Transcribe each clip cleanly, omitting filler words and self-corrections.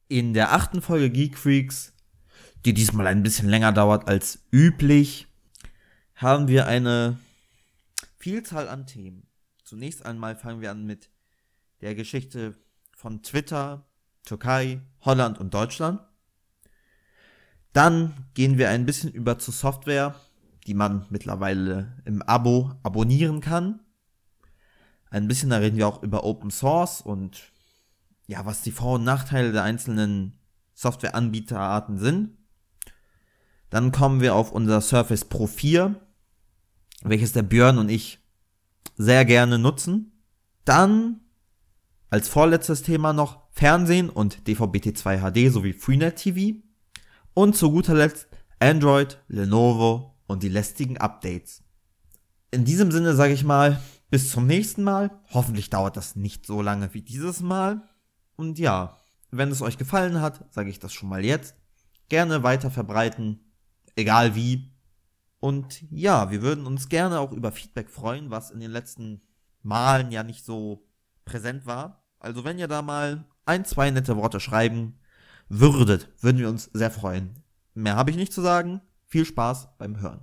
In der 8. Folge Geek Freaks, die diesmal ein bisschen länger dauert als üblich, haben wir eine Vielzahl an Themen. Zunächst einmal fangen wir an mit der Geschichte von Twitter, Türkei, Holland und Deutschland. Dann gehen wir ein bisschen über zu Software, die man mittlerweile im Abo abonnieren kann. Ein bisschen, da reden wir auch über Open Source und ja, was die Vor- und Nachteile der einzelnen Softwareanbieterarten sind. Dann kommen wir auf unser Surface Pro 4, welches der Björn und ich sehr gerne nutzen. Dann als vorletztes Thema noch Fernsehen und DVB-T2 HD sowie Freenet TV. Und zu guter Letzt Android, Lenovo und die lästigen Updates. In diesem Sinne sage ich mal, bis zum nächsten Mal. Hoffentlich dauert das nicht so lange wie dieses Mal. Und ja, wenn es euch gefallen hat, sage ich das schon mal jetzt. Gerne weiter verbreiten, egal wie. Und ja, wir würden uns gerne auch über Feedback freuen, was in den letzten Malen ja nicht so präsent war. Also wenn ihr da mal 1-2 nette Worte schreiben würdet, würden wir uns sehr freuen. Mehr habe ich nicht zu sagen. Viel Spaß beim Hören.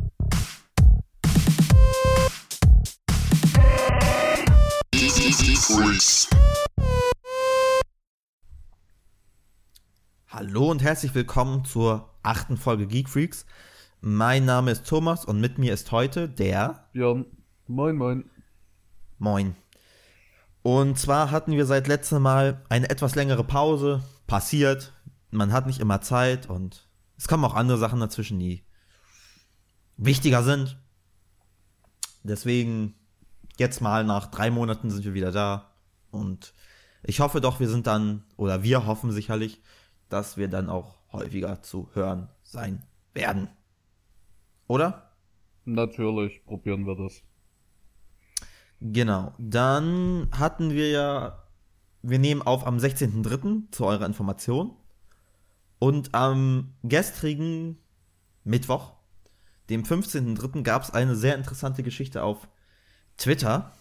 Hallo und herzlich willkommen zur 8. Folge Geek Freaks. Mein Name ist Thomas und mit mir ist heute der Björn. Moin, moin. Moin. Und zwar hatten wir seit letztem Mal eine etwas längere Pause. Passiert. Man hat nicht immer Zeit und es kommen auch andere Sachen dazwischen, die wichtiger sind. Deswegen jetzt mal nach 3 Monaten sind wir wieder da. Und ich hoffe doch, wir sind dann, oder wir hoffen sicherlich, dass wir dann auch häufiger zu hören sein werden. Oder? Natürlich, probieren wir das. Genau. Dann hatten wir nehmen auf am 16.03. zu eurer Information. Und am gestrigen Mittwoch, dem 15.03., gab es eine sehr interessante Geschichte auf Twitter,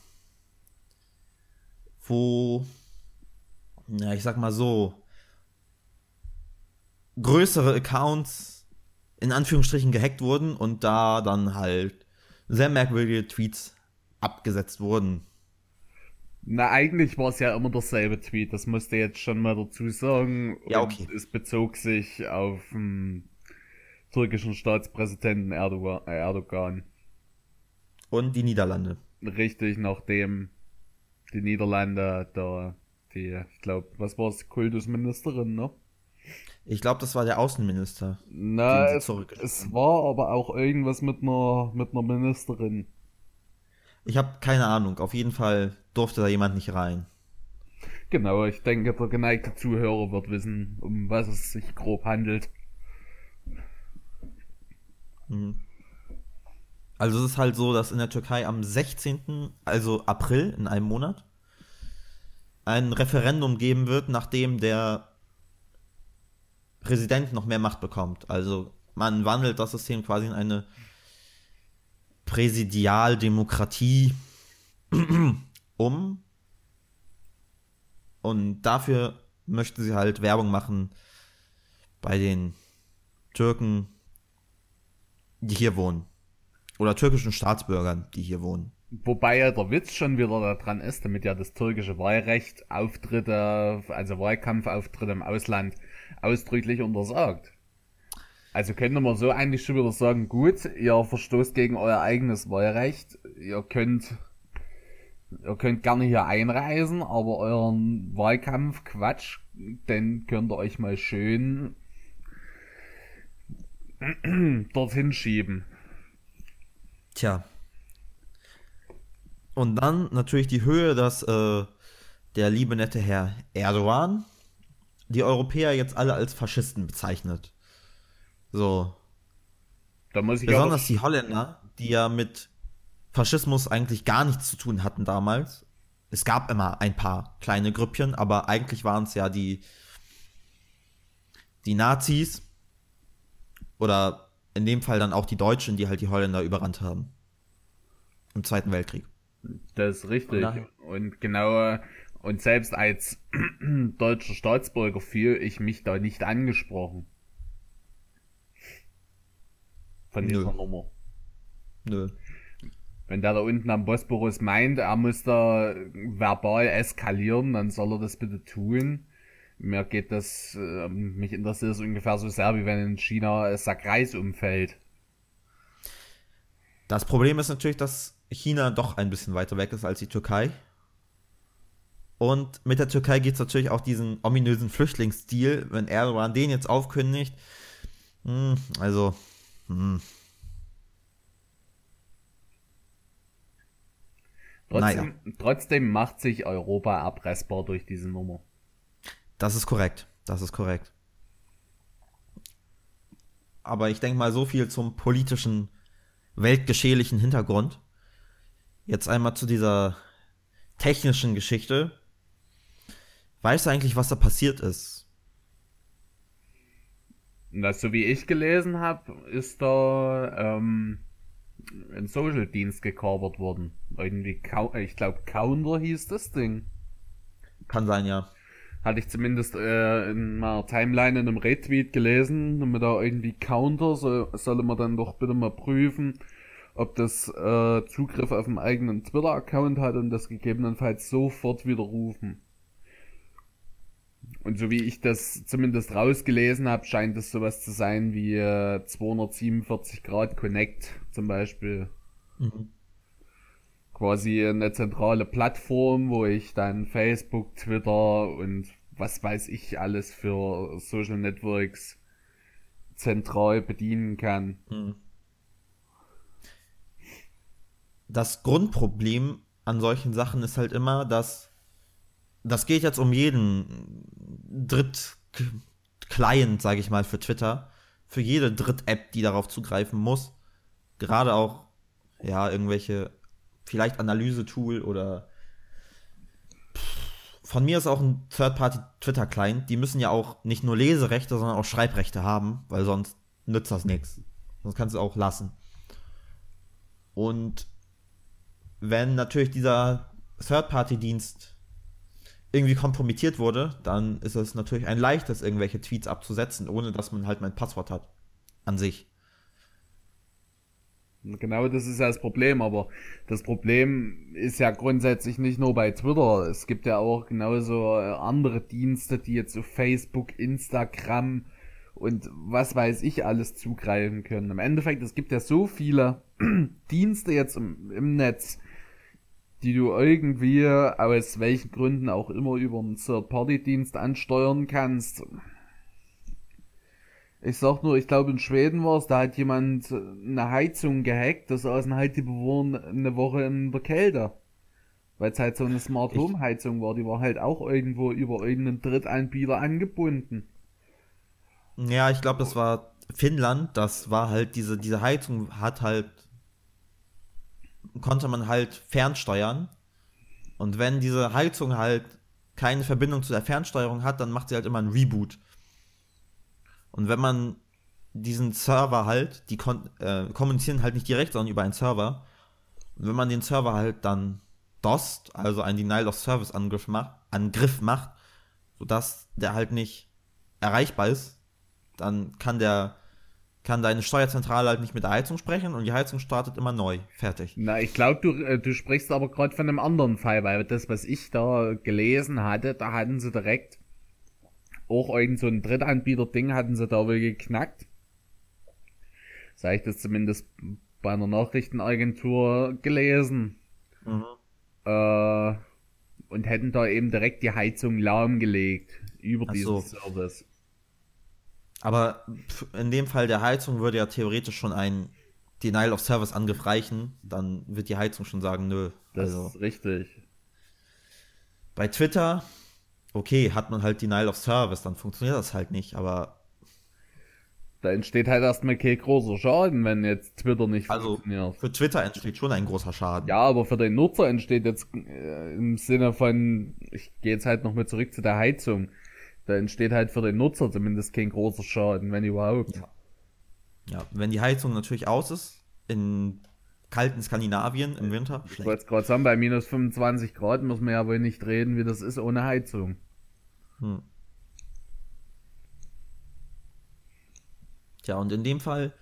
wo, ja, ich sag mal so, größere Accounts in Anführungsstrichen gehackt wurden und da dann halt sehr merkwürdige Tweets abgesetzt wurden. Na, eigentlich war es ja immer derselbe Tweet, das musste jetzt schon mal dazu sagen. Ja, Und okay. es bezog sich auf den türkischen Staatspräsidenten Erdogan. Und die Niederlande. Richtig, nachdem die Niederlande da ich glaube, was war es, Kultusministerin, ne? Ich glaube, das war der Außenminister, den Na, sie es, zurückgeschickt es haben. war aber auch irgendwas mit einer Ministerin. Ich habe keine Ahnung. Auf jeden Fall durfte da jemand nicht rein. Genau, ich denke, der geneigte Zuhörer wird wissen, um was es sich grob handelt. Mhm. Also es ist halt so, dass in der Türkei am 16., also April, in einem Monat, ein Referendum geben wird, nachdem der Präsident noch mehr Macht bekommt. Also man wandelt das System quasi in eine Präsidialdemokratie um. Und dafür möchten sie halt Werbung machen bei den Türken, die hier wohnen. Oder türkischen Staatsbürgern, die hier wohnen. Wobei ja der Witz schon wieder daran ist, damit ja das türkische Wahlrecht Auftritte, also Wahlkampfauftritte im Ausland ausdrücklich untersagt. Also könnte man so eigentlich schon wieder sagen, gut, ihr verstoßt gegen euer eigenes Wahlrecht, ihr könnt gerne hier einreisen, aber euren Wahlkampf Quatsch, den könnt ihr euch mal schön dorthin schieben. Tja. Und dann natürlich die Höhe, dass der liebe nette Herr Erdogan die Europäer jetzt alle als Faschisten bezeichnet. So. Da muss ich aber Besonders die Holländer, die ja mit Faschismus eigentlich gar nichts zu tun hatten damals. Es gab immer ein paar kleine Grüppchen, aber eigentlich waren es ja die Nazis oder in dem Fall dann auch die Deutschen, die halt die Holländer überrannt haben. Im Zweiten Weltkrieg. Das ist richtig. Daher. Und genau Und selbst als deutscher Staatsbürger fühle ich mich da nicht angesprochen von Nö, dieser Nummer. nö. Wenn der da unten am Bosporus meint, er muss da verbal eskalieren, dann soll er das bitte tun. Mir geht das, mich interessiert es ungefähr so sehr, wie wenn in China ein Sack Reis umfällt. Das Problem ist natürlich, dass China doch ein bisschen weiter weg ist als die Türkei. Und mit der Türkei gibt es natürlich auch diesen ominösen Flüchtlingsdeal, wenn Erdogan den jetzt aufkündigt. Also, naja, Trotzdem macht sich Europa erpressbar durch diese Nummer. das ist korrekt. Das ist korrekt. Aber ich denke mal, so viel zum politischen, weltgeschehlichen Hintergrund. Jetzt einmal zu dieser technischen Geschichte. Weißt du eigentlich, was da passiert ist? Das, so wie ich gelesen habe, ist da ein Social-Dienst gekapert worden. Irgendwie, ich glaube, Counter hieß das Ding. Kann sein, ja. Hatte ich zumindest in meiner Timeline in einem Retweet gelesen, mit da irgendwie Counter, solle man dann doch bitte mal prüfen, ob das Zugriff auf einen eigenen Twitter-Account hat und das gegebenenfalls sofort widerrufen. Und so wie ich das zumindest rausgelesen habe, scheint es sowas zu sein wie 247 Grad Connect zum Beispiel. Quasi eine zentrale Plattform, wo ich dann Facebook, Twitter und was weiß ich alles für Social Networks zentral bedienen kann. Das Grundproblem an solchen Sachen ist halt immer, dass das geht jetzt um jeden Dritt-Client, sage ich mal, für Twitter. Für jede Dritt-App, die darauf zugreifen muss. Gerade auch, ja, irgendwelche, vielleicht Analyse-Tool oder von mir ist auch ein Third-Party-Twitter-Client. Die müssen ja auch nicht nur Leserechte, sondern auch Schreibrechte haben, weil sonst nützt das nichts. Sonst kannst du auch lassen. Und wenn natürlich dieser Third-Party-Dienst irgendwie kompromittiert wurde, dann ist es natürlich ein leichtes, irgendwelche Tweets abzusetzen, ohne dass man halt mein Passwort hat. An sich. Genau, das ist ja das Problem, aber das Problem ist ja grundsätzlich nicht nur bei Twitter. Es gibt ja auch genauso andere Dienste, die jetzt auf Facebook, Instagram und was weiß ich alles zugreifen können. Im Endeffekt, es gibt ja so viele Dienste jetzt im Netz, die du irgendwie aus welchen Gründen auch immer über einen Third-Party-Dienst ansteuern kannst. Ich sag nur, ich glaube in Schweden war es, da hat jemand eine Heizung gehackt, da saßen halt die Bewohner eine Woche in der Kälte. Weil es halt so eine Smart Home Heizung war, die war halt auch irgendwo über irgendeinen Drittanbieter angebunden. Ja, ich glaube, das war Finnland, das war halt diese Heizung hat halt, konnte man halt fernsteuern. Und wenn diese Heizung halt keine Verbindung zu der Fernsteuerung hat, dann macht sie halt immer einen Reboot. Und wenn man diesen Server halt, die kommunizieren halt nicht direkt, sondern über einen Server. Und wenn man den Server halt dann DOSt, also einen Denial of Service Angriff macht, sodass der halt nicht erreichbar ist, dann kann deine Steuerzentrale halt nicht mit der Heizung sprechen und die Heizung startet immer neu. Fertig. Na, ich glaube, du sprichst aber gerade von einem anderen Fall, weil das, was ich da gelesen hatte, da hatten sie direkt auch irgend so ein Drittanbieter-Ding hatten sie da wohl geknackt. So habe ich das zumindest bei einer Nachrichtenagentur gelesen. Und hätten da eben direkt die Heizung lahmgelegt über diesen Service. Aber in dem Fall der Heizung würde ja theoretisch schon ein Denial of Service Angriff reichen. Dann wird die Heizung schon sagen, nö. Das ist richtig. Bei Twitter, okay, hat man halt Denial of Service, dann funktioniert das halt nicht, aber da entsteht halt erstmal kein großer Schaden, wenn jetzt Twitter nicht funktioniert. Für Twitter entsteht schon ein großer Schaden. Ja, aber für den Nutzer entsteht jetzt im Sinne von, ich gehe jetzt halt nochmal zurück zu der Heizung, da entsteht halt für den Nutzer zumindest kein großer Schaden, wenn überhaupt. Ja, wenn die Heizung natürlich aus ist, in kalten Skandinavien im Winter. Ich wollte es gerade sagen, bei minus 25 Grad muss man ja wohl nicht reden, wie das ist ohne Heizung. Tja, und in dem Fall,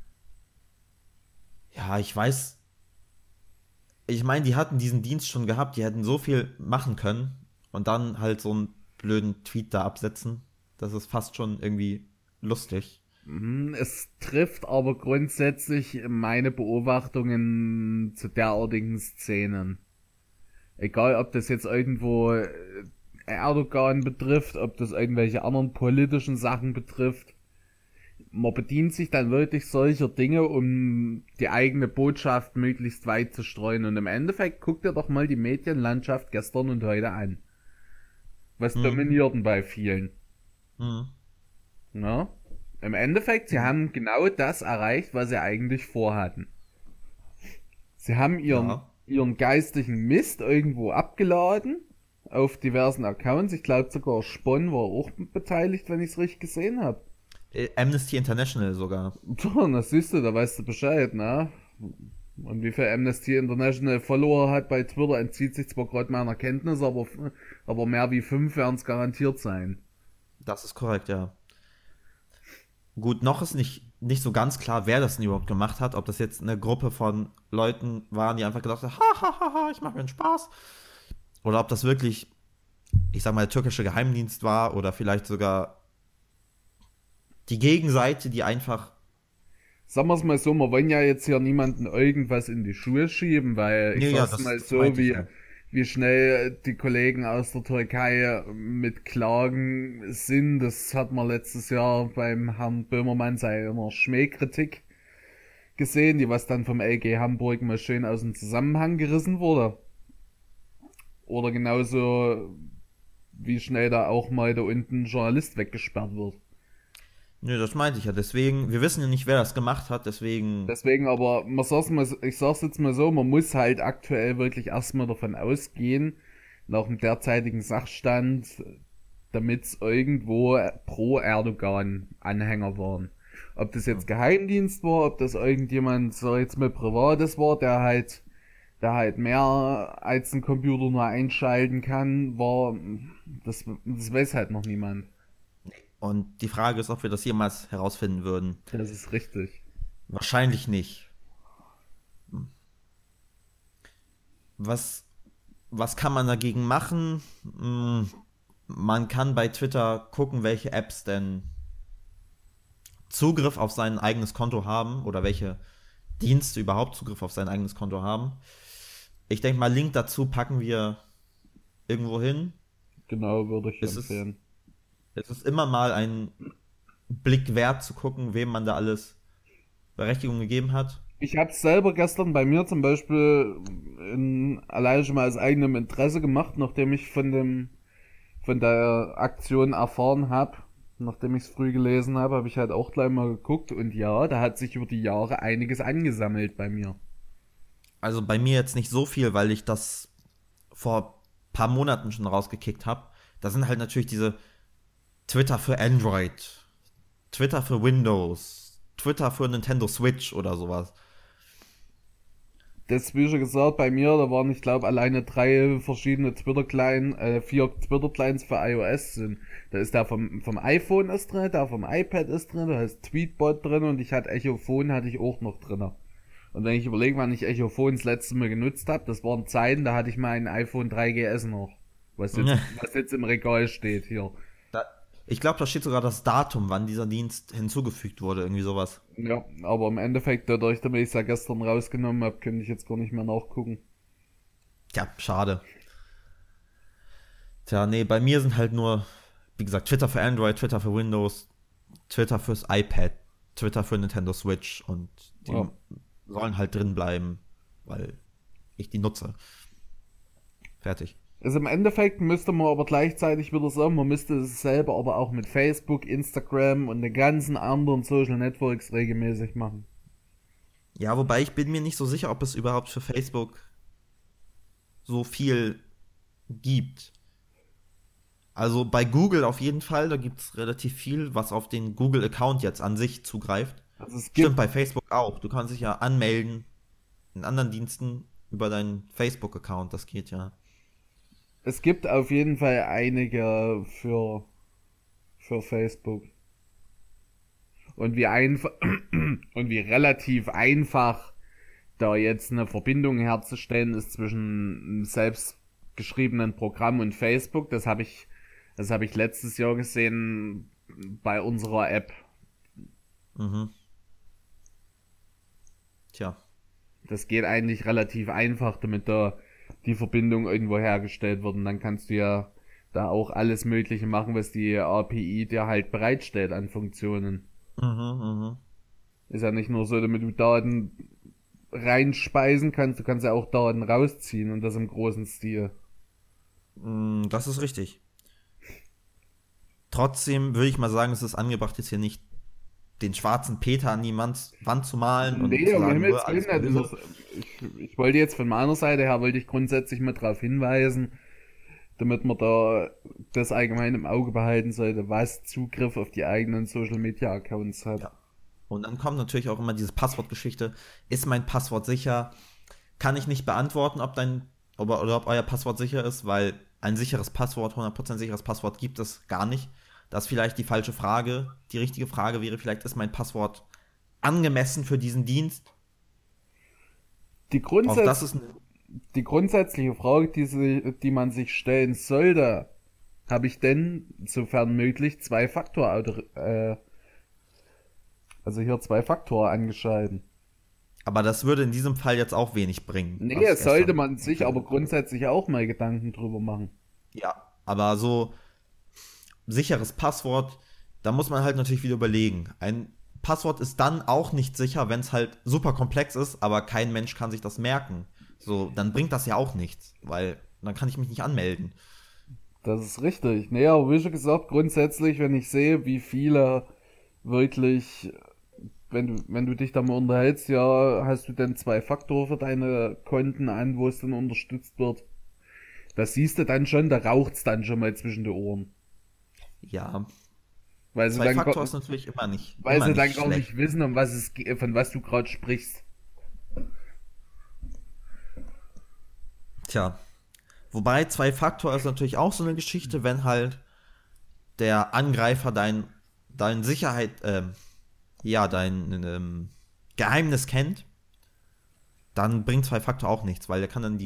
ja, ich weiß, ich meine, die hatten diesen Dienst schon gehabt, die hätten so viel machen können und dann halt so einen blöden Tweet da absetzen. Das ist fast schon irgendwie lustig. Es trifft aber grundsätzlich meine Beobachtungen zu derartigen Szenen. Egal, ob das jetzt irgendwo Erdogan betrifft, ob das irgendwelche anderen politischen Sachen betrifft. Man bedient sich dann wirklich solcher Dinge, um die eigene Botschaft möglichst weit zu streuen. Und im Endeffekt guckt ihr doch mal die Medienlandschaft gestern und heute an. Was dominiert denn bei vielen? Na? Im Endeffekt, sie haben genau das erreicht, was sie eigentlich vorhatten. Sie haben ihren geistigen Mist irgendwo abgeladen auf diversen Accounts. Ich glaube sogar Spon war auch beteiligt, wenn ich es richtig gesehen habe. Amnesty International sogar. Das siehst du, da weißt du Bescheid, ne? Und wie viel Amnesty International Follower hat bei Twitter, entzieht sich zwar gerade meiner Kenntnis, aber mehr wie 5 werden es garantiert sein. Das ist korrekt, ja. Gut, noch ist nicht so ganz klar, wer das denn überhaupt gemacht hat. Ob das jetzt eine Gruppe von Leuten waren, die einfach gedacht haben, ha, ich mache mir einen Spaß. Oder ob das wirklich, ich sag mal, der türkische Geheimdienst war oder vielleicht sogar die Gegenseite, die einfach... Sagen wir es mal so, wir wollen ja jetzt hier niemanden irgendwas in die Schuhe schieben, weil ich sag's mal so, wie schnell die Kollegen aus der Türkei mit Klagen sind. Das hat man letztes Jahr beim Herrn Böhmermann seiner Schmähkritik gesehen, die was dann vom LG Hamburg mal schön aus dem Zusammenhang gerissen wurde. Oder genauso wie schnell da auch mal da unten ein Journalist weggesperrt wird. Nö, das meinte ich ja. Deswegen, wir wissen ja nicht, wer das gemacht hat, deswegen, aber ich sag's jetzt mal so, man muss halt aktuell wirklich erstmal davon ausgehen, nach dem derzeitigen Sachstand, damit es irgendwo pro Erdogan-Anhänger waren. Ob das jetzt Geheimdienst war, ob das irgendjemand, so jetzt mal Privates war, der halt mehr als ein Computer nur einschalten kann, das weiß halt noch niemand. Und die Frage ist, ob wir das jemals herausfinden würden. Das ist richtig. Wahrscheinlich nicht. Was kann man dagegen machen? Man kann bei Twitter gucken, welche Apps denn Zugriff auf sein eigenes Konto haben oder welche Dienste überhaupt Zugriff auf sein eigenes Konto haben. Ich denke mal, Link dazu packen wir irgendwo hin. Genau, würde ich empfehlen. Es ist immer mal ein Blick wert zu gucken, wem man da alles Berechtigung gegeben hat. Ich habe es selber gestern bei mir zum Beispiel allein schon mal aus eigenem Interesse gemacht, nachdem ich von der Aktion erfahren habe. Nachdem ich es früh gelesen habe ich halt auch gleich mal geguckt. Und ja, da hat sich über die Jahre einiges angesammelt bei mir. Also bei mir jetzt nicht so viel, weil ich das vor ein paar Monaten schon rausgekickt habe. Da sind halt natürlich diese Twitter für Android, Twitter für Windows, Twitter für Nintendo Switch oder sowas. Das, wie schon gesagt, bei mir, da waren, ich glaube, alleine 3 verschiedene Twitter-Clients, 4 Twitter-Clients für iOS sind. Da ist der vom iPhone ist drin, der vom iPad ist drin, da ist Tweetbot drin und Echophon hatte ich auch noch drin. Und wenn ich überlege, wann ich Echophon das letzte Mal genutzt habe, das waren Zeiten, da hatte ich mein iPhone 3GS noch. Was jetzt im Regal steht hier. Ich glaube, da steht sogar das Datum, wann dieser Dienst hinzugefügt wurde, irgendwie sowas. Ja, aber im Endeffekt, dadurch, dass ich es ja gestern rausgenommen habe, könnte ich jetzt gar nicht mehr nachgucken. Ja, schade. Tja, nee, bei mir sind halt nur, wie gesagt, Twitter für Android, Twitter für Windows, Twitter fürs iPad, Twitter für Nintendo Switch und die sollen halt drin bleiben, weil ich die nutze. Fertig. Also im Endeffekt müsste man aber gleichzeitig wieder sagen, man müsste es selber aber auch mit Facebook, Instagram und den ganzen anderen Social Networks regelmäßig machen. Ja, wobei ich bin mir nicht so sicher, ob es überhaupt für Facebook so viel gibt. Also bei Google auf jeden Fall, da gibt es relativ viel, was auf den Google-Account jetzt an sich zugreift. Also es gibt Stimmt, bei Facebook auch. Du kannst dich ja anmelden in anderen Diensten über deinen Facebook-Account, das geht ja. Es gibt auf jeden Fall einige für Facebook. Und wie einfach und wie relativ einfach da jetzt eine Verbindung herzustellen ist zwischen einem selbst geschriebenen Programm und Facebook. Das habe ich letztes Jahr gesehen bei unserer App. Mhm. Tja. Das geht eigentlich relativ einfach, damit da die Verbindung irgendwo hergestellt wird. Und dann kannst du ja da auch alles Mögliche machen, was die API dir halt bereitstellt an Funktionen. Mhm, Ist ja nicht nur so, damit du Daten reinspeisen kannst, du kannst ja auch Daten rausziehen und das im großen Stil. Das ist richtig. Trotzdem würde ich mal sagen, es ist angebracht, jetzt hier nicht den schwarzen Peter an die Wand zu malen und Nee, zu um sagen, Himmels alles Willen, böse. also ich wollte jetzt von meiner Seite her, wollte ich grundsätzlich mal darauf hinweisen, damit man da das allgemein im Auge behalten sollte, was Zugriff auf die eigenen Social Media Accounts hat. Ja. Und dann kommt natürlich auch immer diese Passwortgeschichte. Ist mein Passwort sicher? Kann ich nicht beantworten, oder ob euer Passwort sicher ist, weil ein sicheres Passwort, 100% sicheres Passwort gibt es gar nicht. Das ist vielleicht die falsche Frage. Die richtige Frage wäre vielleicht, ist mein Passwort angemessen für diesen Dienst? Die, Auch das Grundsatz, ist die grundsätzliche Frage, die man sich stellen sollte, habe ich denn, sofern möglich, Zwei-Faktor angeschalten. aber das würde in diesem Fall jetzt auch wenig bringen. Nee, Was es sollte gestern man sich aber grundsätzlich auch mal Gedanken drüber machen. Ja, aber so sicheres Passwort, da muss man halt natürlich wieder überlegen. Ein Passwort ist dann auch nicht sicher, wenn es halt super komplex ist, aber kein Mensch kann sich das merken. So, dann bringt das ja auch nichts, weil dann kann ich mich nicht anmelden. Das ist richtig. Nee, aber wie schon gesagt, grundsätzlich, wenn ich sehe, wie viele wirklich, wenn du dich da mal unterhältst, ja, hast du denn Zwei-Faktor für deine Konten an, wo es dann unterstützt wird? Das siehst du dann schon, da raucht's dann schon mal zwischen den Ohren. Ja, Weil sie dann, Zwei-Faktor ist natürlich immer nicht, weil immer sie dann nicht gar schlecht. nicht wissen, von was du gerade sprichst. Tja, wobei Zwei-Faktor ist natürlich auch so eine Geschichte, wenn halt der Angreifer dein Sicherheit, dein Geheimnis kennt, dann bringt Zwei-Faktor auch nichts, weil der kann dann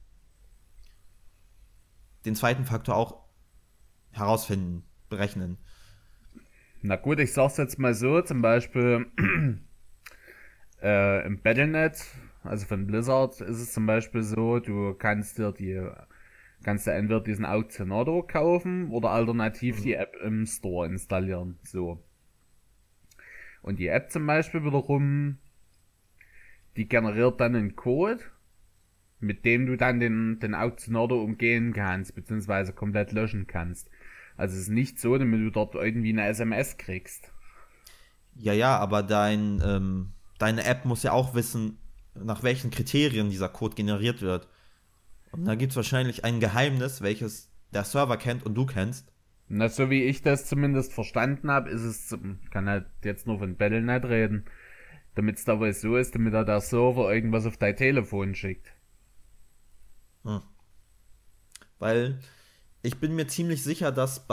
den zweiten Faktor auch herausfinden, berechnen. Na gut, ich sag's jetzt mal so, zum Beispiel im Battle.net, also von Blizzard, ist es zum Beispiel so, du kannst dir entweder diesen Auktionator kaufen oder alternativ die App im Store installieren. So. Und die App zum Beispiel wiederum, die generiert dann einen Code, mit dem du dann den Auktionator umgehen kannst, beziehungsweise komplett löschen kannst. Also es ist nicht so, damit du dort irgendwie eine SMS kriegst. Ja, aber deine App muss ja auch wissen, nach welchen Kriterien dieser Code generiert wird. Und da gibt es wahrscheinlich ein Geheimnis, welches der Server kennt und du kennst. Na, so wie ich das zumindest verstanden habe, ist es, kann halt jetzt nur von Battle.net reden, damit es da wohl so ist, damit da der Server irgendwas auf dein Telefon schickt. Weil ich bin mir ziemlich sicher, dass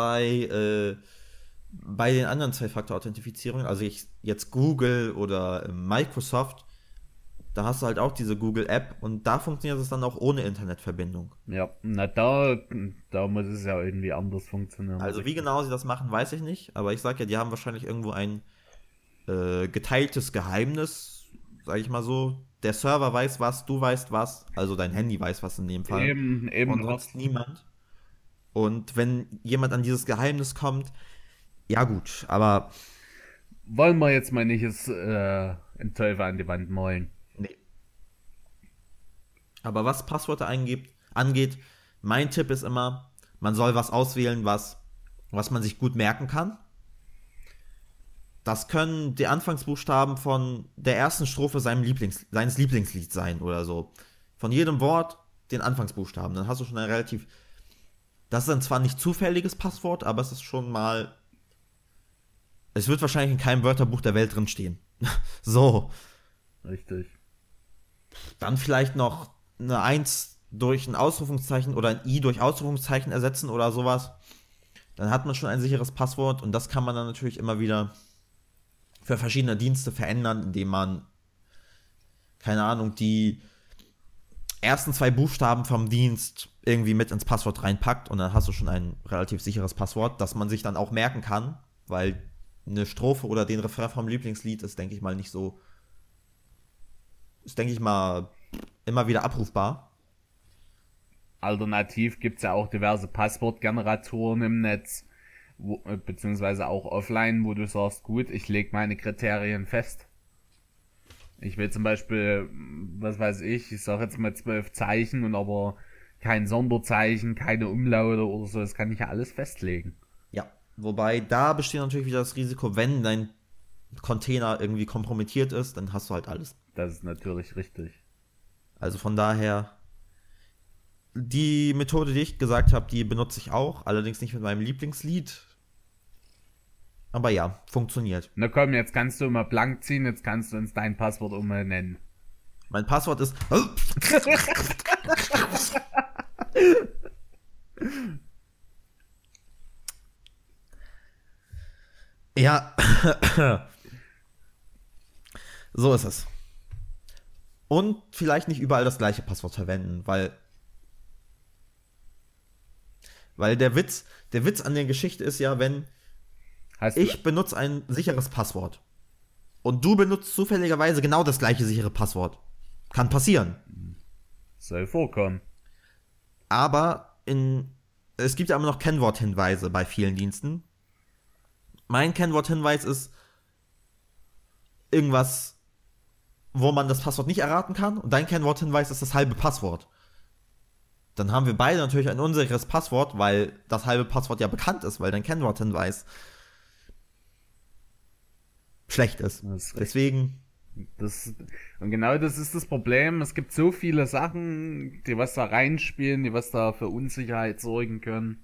bei den anderen Zwei-Faktor-Authentifizierungen, also jetzt Google oder Microsoft, da hast du halt auch diese Google-App und da funktioniert es dann auch ohne Internetverbindung. Ja, na da muss es ja irgendwie anders funktionieren. Also wie genau sie das machen, weiß ich nicht, aber ich sag ja, die haben wahrscheinlich irgendwo ein geteiltes Geheimnis, sag ich mal so. Der Server weiß was, du weißt was, also dein Handy weiß was in dem Fall Eben und sonst niemand. Und wenn jemand an dieses Geheimnis kommt, ja gut, aber wollen wir jetzt mal nicht einen Teufel an die Wand malen. nee. Aber was Passwörter angeht, mein Tipp ist immer, man soll was auswählen, was man sich gut merken kann. Das können die Anfangsbuchstaben von der ersten Strophe seines Lieblingslieds sein oder so. Von jedem Wort den Anfangsbuchstaben. Dann hast du schon ein relativ. Das ist dann zwar nicht zufälliges Passwort, aber es ist schon mal. Es wird wahrscheinlich in keinem Wörterbuch der Welt drin stehen. So. Richtig. Dann vielleicht noch eine Eins durch ein Ausrufungszeichen oder ein I durch Ausrufungszeichen ersetzen oder sowas. Dann hat man schon ein sicheres Passwort und das kann man dann natürlich immer wieder für verschiedene Dienste verändern, indem man, keine Ahnung, die ersten zwei Buchstaben vom Dienst irgendwie mit ins Passwort reinpackt und dann hast du schon ein relativ sicheres Passwort, das man sich dann auch merken kann, weil eine Strophe oder den Refrain vom Lieblingslied ist, denke ich mal, nicht so, ist, denke ich mal, immer wieder abrufbar. Alternativ gibt es ja auch diverse Passwortgeneratoren im Netz, beziehungsweise auch offline, wo du sagst, gut, ich lege meine Kriterien fest. Ich will zum Beispiel, was weiß ich sage jetzt mal 12 Zeichen und aber kein Sonderzeichen, keine Umlaute oder so, das kann ich ja alles festlegen. Ja, wobei da besteht natürlich wieder das Risiko, wenn dein Container irgendwie kompromittiert ist, dann hast du halt alles. Das ist natürlich richtig. Also von daher, die Methode, die ich gesagt habe, die benutze ich auch, allerdings nicht mit meinem Lieblingslied. Aber ja, funktioniert. Na komm, jetzt kannst du immer blank ziehen, jetzt kannst du uns dein Passwort umbenennen. Mein Passwort ist. Ja, so ist es. Und vielleicht nicht überall das gleiche Passwort verwenden, weil der Witz an der Geschichte ist ja, wenn Hast du, ich benutze ein sicheres Passwort und du benutzt zufälligerweise genau das gleiche sichere Passwort. Kann passieren. soll vorkommen. Aber es gibt ja immer noch Kennworthinweise bei vielen Diensten. Mein Kennworthinweis ist irgendwas, wo man das Passwort nicht erraten kann und dein Kennworthinweis ist das halbe Passwort. Dann haben wir beide natürlich ein unsicheres Passwort, weil das halbe Passwort ja bekannt ist, weil dein Kennworthinweis schlecht ist. Das ist richtig. Deswegen, Und genau das ist das Problem. Es gibt so viele Sachen, die was da reinspielen, die was da für Unsicherheit sorgen können.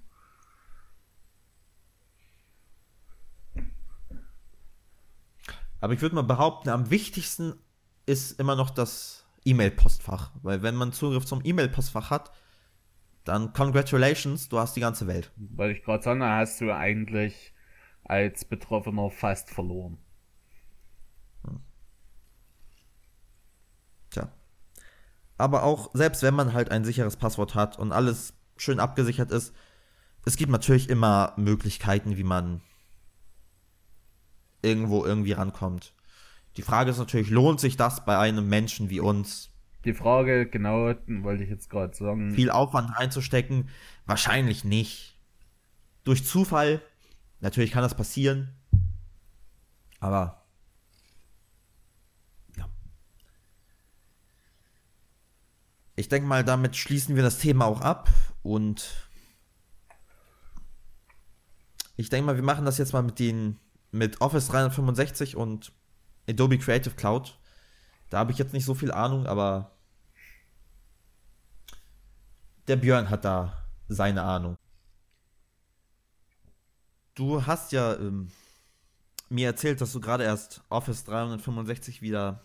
aber ich würde mal behaupten, am wichtigsten ist immer noch das E-Mail-Postfach. Weil wenn man Zugriff zum E-Mail-Postfach hat, dann congratulations, du hast die ganze Welt. Weil ich gerade sagen, da hast du eigentlich als Betroffener fast verloren. Tja. Aber auch, selbst wenn man halt ein sicheres Passwort hat und alles schön abgesichert ist, es gibt natürlich immer Möglichkeiten, wie man irgendwo irgendwie rankommt. Die Frage ist natürlich, lohnt sich das bei einem Menschen wie uns, Die Frage, genau, wollte ich jetzt gerade sagen. viel Aufwand reinzustecken? Wahrscheinlich nicht. Durch Zufall, natürlich kann das passieren, aber ja. Ich denke mal, damit schließen wir das Thema auch ab und ich denke mal, wir machen das jetzt mal mit Office 365 und Adobe Creative Cloud. Da habe ich jetzt nicht so viel Ahnung, aber der Björn hat da seine Ahnung. Du hast ja mir erzählt, dass du gerade erst Office 365 wieder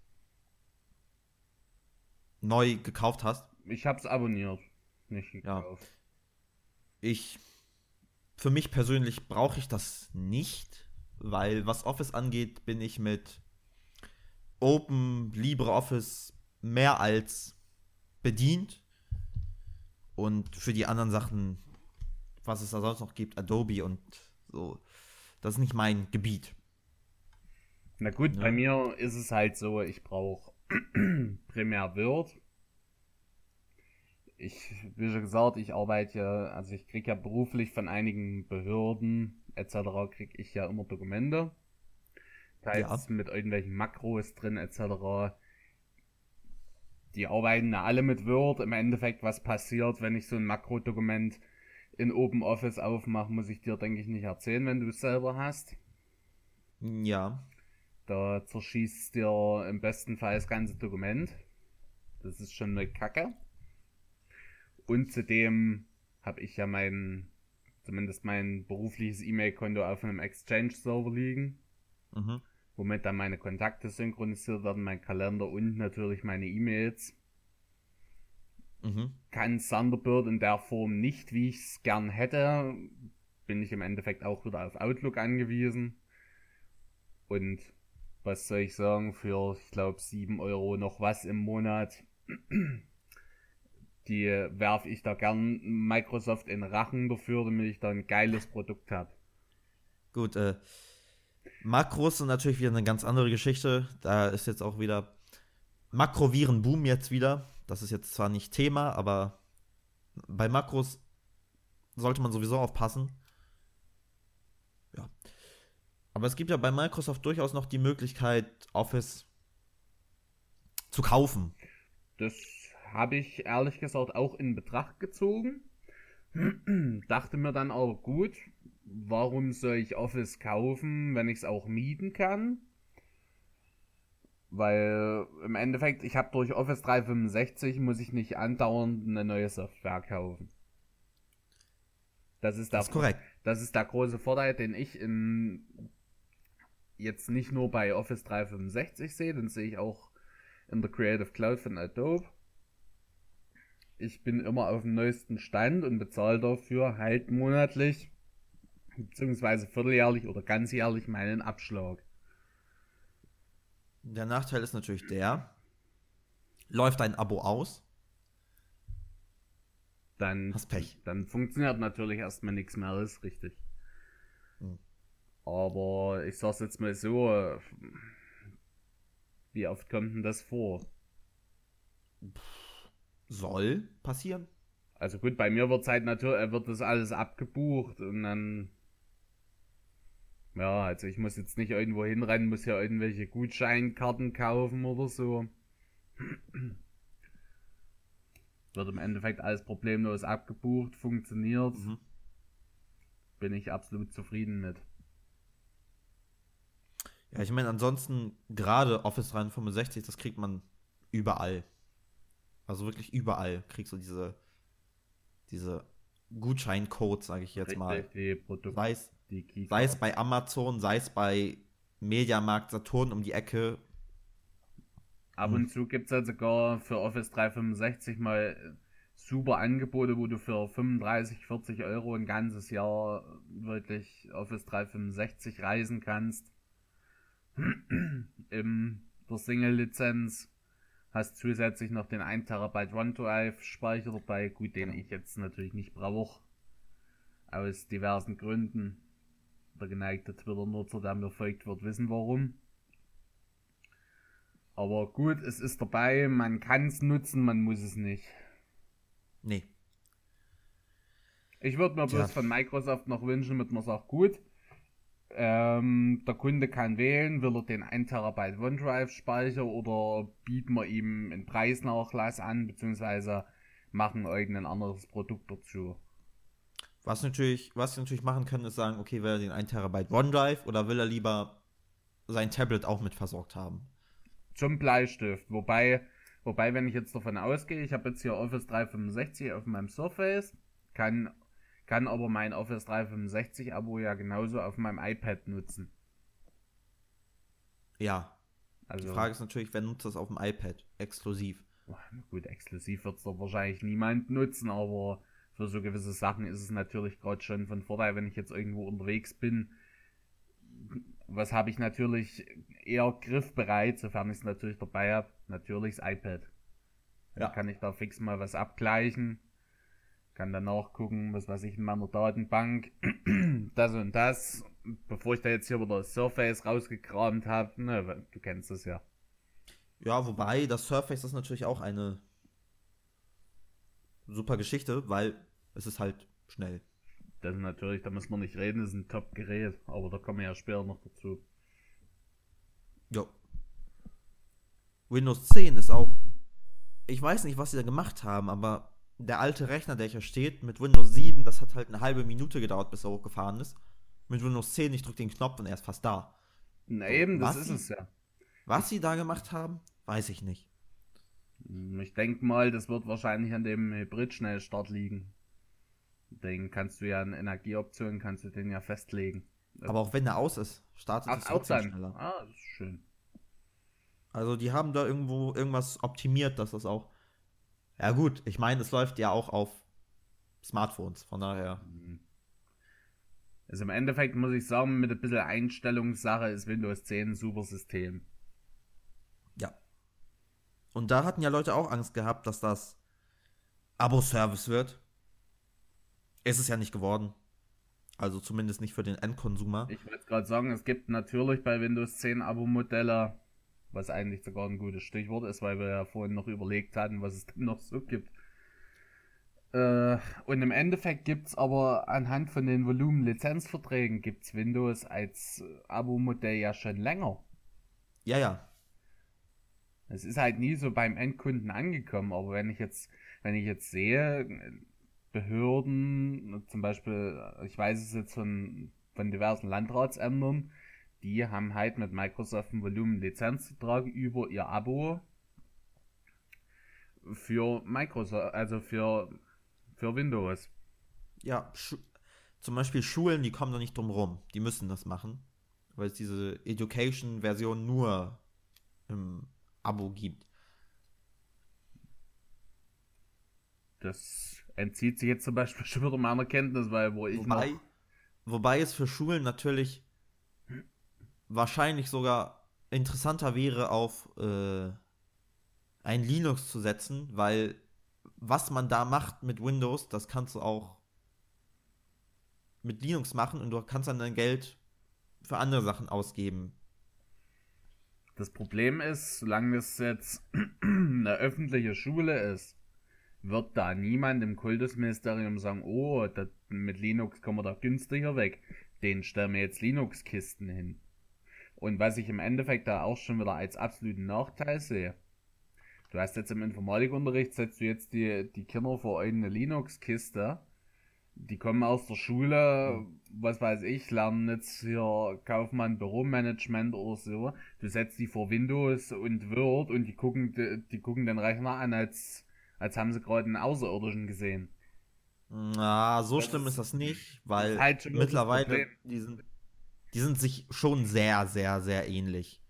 neu gekauft hast. Ich hab's abonniert, nicht Ja, gekauft. ich, für mich persönlich brauche ich das nicht, weil was Office angeht, bin ich mit Open LibreOffice mehr als bedient. Und für die anderen Sachen, was es da sonst noch gibt, Adobe und so, das ist nicht mein Gebiet. Na gut, bei Ne? mir ist es halt so, ich brauche primär Word. Wie schon gesagt, ich arbeite ja, also ich kriege ja beruflich von einigen Behörden etc. kriege ich ja immer Dokumente. Ja, Teils mit irgendwelchen Makros drin etc. Die arbeiten ja alle mit Word. Im Endeffekt, was passiert, wenn ich so ein Makrodokument in OpenOffice aufmache, muss ich dir, denke ich, nicht erzählen, wenn du es selber hast. ja, Da zerschießt dir im besten Fall das ganze Dokument. Das ist schon eine Kacke. Und zudem habe ich ja zumindest mein berufliches E-Mail-Konto auf einem Exchange-Server liegen, mhm. womit dann meine Kontakte synchronisiert werden, mein Kalender und natürlich meine E-Mails. Kann Thunderbird in der Form nicht, wie ich es gern hätte. Bin ich im Endeffekt auch wieder auf Outlook angewiesen. Und was soll ich sagen, für, ich glaube, 7 Euro noch was im Monat, die werfe ich da gern Microsoft in Rachen dafür, damit ich da ein geiles Produkt habe. Gut, Makros sind natürlich wieder eine ganz andere Geschichte. Da ist jetzt auch wieder Makroviren boomen jetzt wieder. Das ist jetzt zwar nicht Thema, aber bei Makros sollte man sowieso aufpassen. Ja. Aber es gibt ja bei Microsoft durchaus noch die Möglichkeit, Office zu kaufen. Das habe ich ehrlich gesagt auch in Betracht gezogen. Dachte mir dann auch, gut, warum soll ich Office kaufen, wenn ich es auch mieten kann? Weil im Endeffekt, ich habe durch Office 365 muss ich nicht andauernd eine neue Software kaufen. Das ist korrekt. Das ist der große Vorteil, den ich jetzt nicht nur bei Office 365 sehe, den sehe ich auch in der Creative Cloud von Adobe. Ich bin immer auf dem neuesten Stand und bezahle dafür halt monatlich beziehungsweise vierteljährlich oder ganzjährlich meinen Abschlag. Der Nachteil ist natürlich läuft ein Abo aus, Dann, hast Pech. dann funktioniert natürlich erstmal nichts mehr, das ist richtig. Aber ich sag's jetzt mal so, wie oft kommt denn das vor? Soll passieren. Also gut, bei mir wird das alles abgebucht und dann, ja, also ich muss jetzt nicht irgendwo hinrennen, muss ja irgendwelche Gutscheinkarten kaufen oder so. Wird im Endeffekt alles problemlos abgebucht, funktioniert. Bin ich absolut zufrieden mit. Ja, ich meine, ansonsten, gerade Office 365, das kriegt man überall. Also wirklich überall kriegst du diese Gutscheincodes, sage ich jetzt mal. Die Produkte, sei es bei Amazon, sei es bei Mediamarkt Saturn um die Ecke. Ab und zu gibt es halt sogar für Office 365 mal super Angebote, wo du für 35, 40 Euro ein ganzes Jahr wirklich Office 365 reisen kannst. In der Single-Lizenz hast zusätzlich noch den 1 TB OneDrive-Speicher dabei, gut, den ich jetzt natürlich nicht brauche, aus diversen Gründen. Der geneigte Twitter-Nutzer, der mir folgt, wird wissen warum. Aber gut, es ist dabei, man kann es nutzen, man muss es nicht. Nee. Ich würde mir bloß von Microsoft noch wünschen, damit man sagt, gut, der Kunde kann wählen, will er den 1 TB OneDrive-Speicher oder bieten wir ihm einen Preisnachlass an, beziehungsweise machen irgendein anderes Produkt dazu. Was sie natürlich machen können, ist sagen, okay, will er den 1 TB OneDrive oder will er lieber sein Tablet auch mit versorgt haben? Zum Bleistift, wobei, wenn ich jetzt davon ausgehe, ich habe jetzt hier Office 365 auf meinem Surface, kann aber mein Office 365 Abo ja genauso auf meinem iPad nutzen. Ja. Also, die Frage ist natürlich, wer nutzt das auf dem iPad exklusiv? Gut, exklusiv wird es doch wahrscheinlich niemand nutzen, aber für so gewisse Sachen ist es natürlich gerade schon von Vorteil, wenn ich jetzt irgendwo unterwegs bin. Was habe ich natürlich eher griffbereit, sofern ich es natürlich dabei habe, natürlich das iPad. Dann kann ich da fix mal was abgleichen. Kann dann nachgucken, was weiß ich in meiner Datenbank, das und das, bevor ich da jetzt hier wieder das Surface rausgekramt habe, ne, du kennst es ja. Ja, wobei das Surface ist natürlich auch eine super Geschichte, weil es ist halt schnell. Das ist natürlich, da muss man nicht reden, das ist ein Top-Gerät, aber da kommen wir ja später noch dazu. Jo. Windows 10 ist auch, ich weiß nicht, was sie da gemacht haben, aber der alte Rechner, der hier steht, mit Windows 7, das hat halt eine halbe Minute gedauert, bis er hochgefahren ist. Mit Windows 10, ich drücke den Knopf und er ist fast da. Na so, eben, das ist es ja. Was sie da gemacht haben, weiß ich nicht. Ich denke mal, das wird wahrscheinlich an dem Hybrid-Schnellstart liegen. Den kannst du ja in Energieoptionen, kannst du den ja festlegen. Aber auch wenn er aus ist, startet es trotzdem dann schneller. Ah, das ist schön. Also die haben da irgendwo irgendwas optimiert, dass das auch. Ja gut, ich meine, es läuft ja auch auf Smartphones, von daher. Also im Endeffekt muss ich sagen, mit ein bisschen Einstellungssache ist Windows 10 ein super System. Ja. Und da hatten ja Leute auch Angst gehabt, dass das Abo-Service wird. Ist es ja nicht geworden. Also zumindest nicht für den Endkonsumer. Ich wollte gerade sagen, es gibt natürlich bei Windows 10 Abo-Modelle, was eigentlich sogar ein gutes Stichwort ist, weil wir ja vorhin noch überlegt hatten, was es denn noch so gibt. Und im Endeffekt gibt's aber anhand von den Volumen-Lizenzverträgen gibt's Windows als Abo-Modell ja schon länger. Ja, ja. Es ist halt nie so beim Endkunden angekommen, aber wenn ich jetzt sehe, Behörden, zum Beispiel, ich weiß es jetzt von diversen Landratsämtern, die haben halt mit Microsoft einen Volumen-Lizenzvertrag über ihr Abo für Microsoft, also für Windows. Ja, zum Beispiel Schulen, die kommen da nicht drum rum. Die müssen das machen. Weil es diese Education-Version nur im Abo gibt. Das entzieht sich jetzt zum Beispiel schon wieder meiner Kenntnis, weil wo ich noch... Wobei es für Schulen natürlich wahrscheinlich sogar interessanter wäre, auf ein Linux zu setzen, weil was man da macht mit Windows, das kannst du auch mit Linux machen und du kannst dann dein Geld für andere Sachen ausgeben. Das Problem ist, solange es jetzt eine öffentliche Schule ist, wird da niemand im Kultusministerium sagen, oh, mit Linux kommen wir da günstiger weg. Den stellen wir jetzt Linux-Kisten hin. Und was ich im Endeffekt da auch schon wieder als absoluten Nachteil sehe, du hast jetzt im Informatikunterricht, setzt du jetzt die Kinder vor eine Linux-Kiste, die kommen aus der Schule, was weiß ich, lernen jetzt hier Kaufmann, Büromanagement oder so. Du setzt die vor Windows und Word und die gucken den Rechner an, als haben sie gerade einen Außerirdischen gesehen. Na, so schlimm ist das nicht, weil Halt schon mittlerweile die sind sich schon sehr, sehr, sehr ähnlich.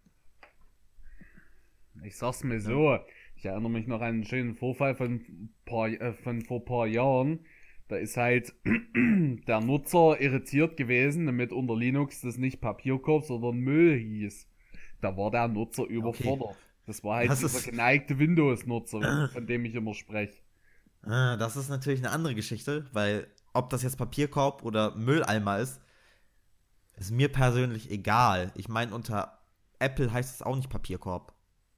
Ich sag's mir so, ich erinnere mich noch an einen schönen Vorfall von vor ein paar Jahren. Da ist halt der Nutzer irritiert gewesen, damit unter Linux das nicht Papierkorb, sondern Müll hieß. Da war der Nutzer überfordert. Okay. Das war halt Das dieser ist- geneigte Windows-Nutzer, von dem ich immer spreche. Das ist natürlich eine andere Geschichte, weil ob das jetzt Papierkorb oder Mülleimer ist mir persönlich egal. Ich meine, unter Apple heißt es auch nicht Papierkorb.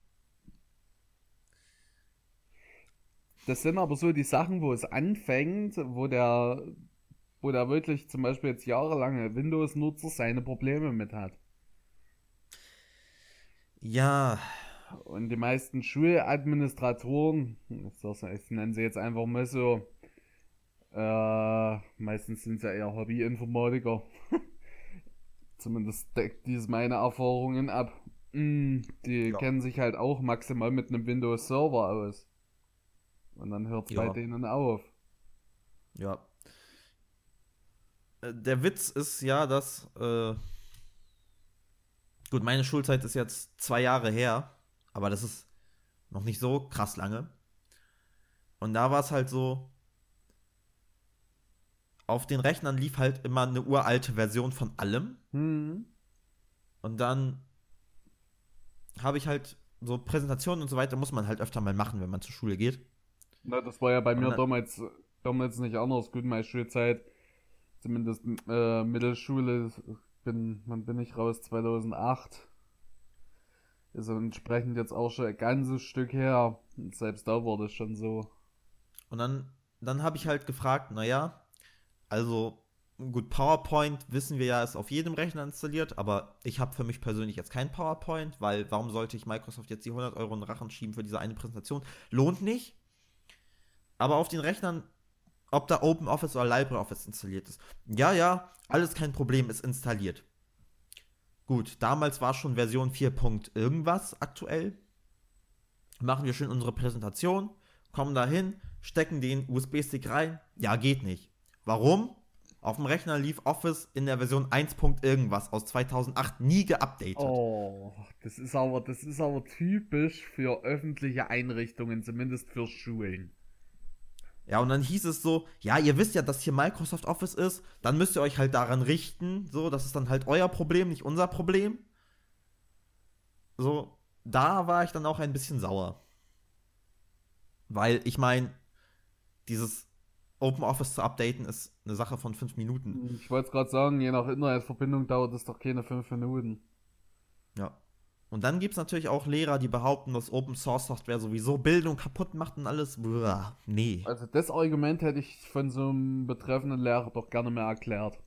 Das sind aber so die Sachen, wo es anfängt, wo der wirklich zum Beispiel jetzt jahrelange Windows-Nutzer seine Probleme mit hat. Ja, Und die meisten Schuladministratoren, ich nenne sie jetzt einfach mal so, meistens sind es ja eher Hobby-Informatiker. Zumindest deckt dies meine Erfahrungen ab. Die ja, kennen sich halt auch maximal mit einem Windows-Server aus. Und dann hört es bei ja, denen auf. ja. Der Witz ist ja, dass gut, meine Schulzeit ist jetzt 2 Jahre her, aber das ist noch nicht so krass lange. Und da war es halt so, auf den Rechnern lief halt immer eine uralte Version von allem. Und dann habe ich halt so Präsentationen und so weiter, muss man halt öfter mal machen, wenn man zur Schule geht. Na, das war ja bei mir Und dann, damals nicht anders. Gut, meine Schulzeit, zumindest Mittelschule, wann bin ich raus? 2008. Ist entsprechend jetzt auch schon ein ganzes Stück her. Und selbst da war das schon so. und dann habe ich halt gefragt, naja, also gut, PowerPoint wissen wir ja, ist auf jedem Rechner installiert, aber ich habe für mich persönlich jetzt kein PowerPoint, weil warum sollte ich Microsoft jetzt die 100 Euro in den Rachen schieben für diese eine Präsentation? Lohnt nicht. Aber auf den Rechnern, ob da OpenOffice oder LibreOffice installiert ist. Ja, ja, alles kein Problem, ist installiert. Gut, damals war schon Version 4. Irgendwas aktuell. Machen wir schön unsere Präsentation, kommen da hin, stecken den USB-Stick rein. Ja, geht nicht. Warum? Auf dem Rechner lief Office in der Version 1. irgendwas aus 2008 nie geupdatet. Oh, das ist aber typisch für öffentliche Einrichtungen, zumindest für Schulen. Ja, und dann hieß es so, ja, ihr wisst ja, dass hier Microsoft Office ist, dann müsst ihr euch halt daran richten, so, das ist dann halt euer Problem, nicht unser Problem. So, da war ich dann auch ein bisschen sauer. Weil, ich meine, dieses Open Office zu updaten ist eine Sache von 5 Minuten. Ich wollte es gerade sagen, je nach Internetverbindung dauert es doch keine 5 Minuten. Ja. Und dann gibt es natürlich auch Lehrer, die behaupten, dass Open Source Software sowieso Bildung kaputt macht und alles. Blah, nee. Also das Argument hätte ich von so einem betreffenden Lehrer doch gerne mehr erklärt.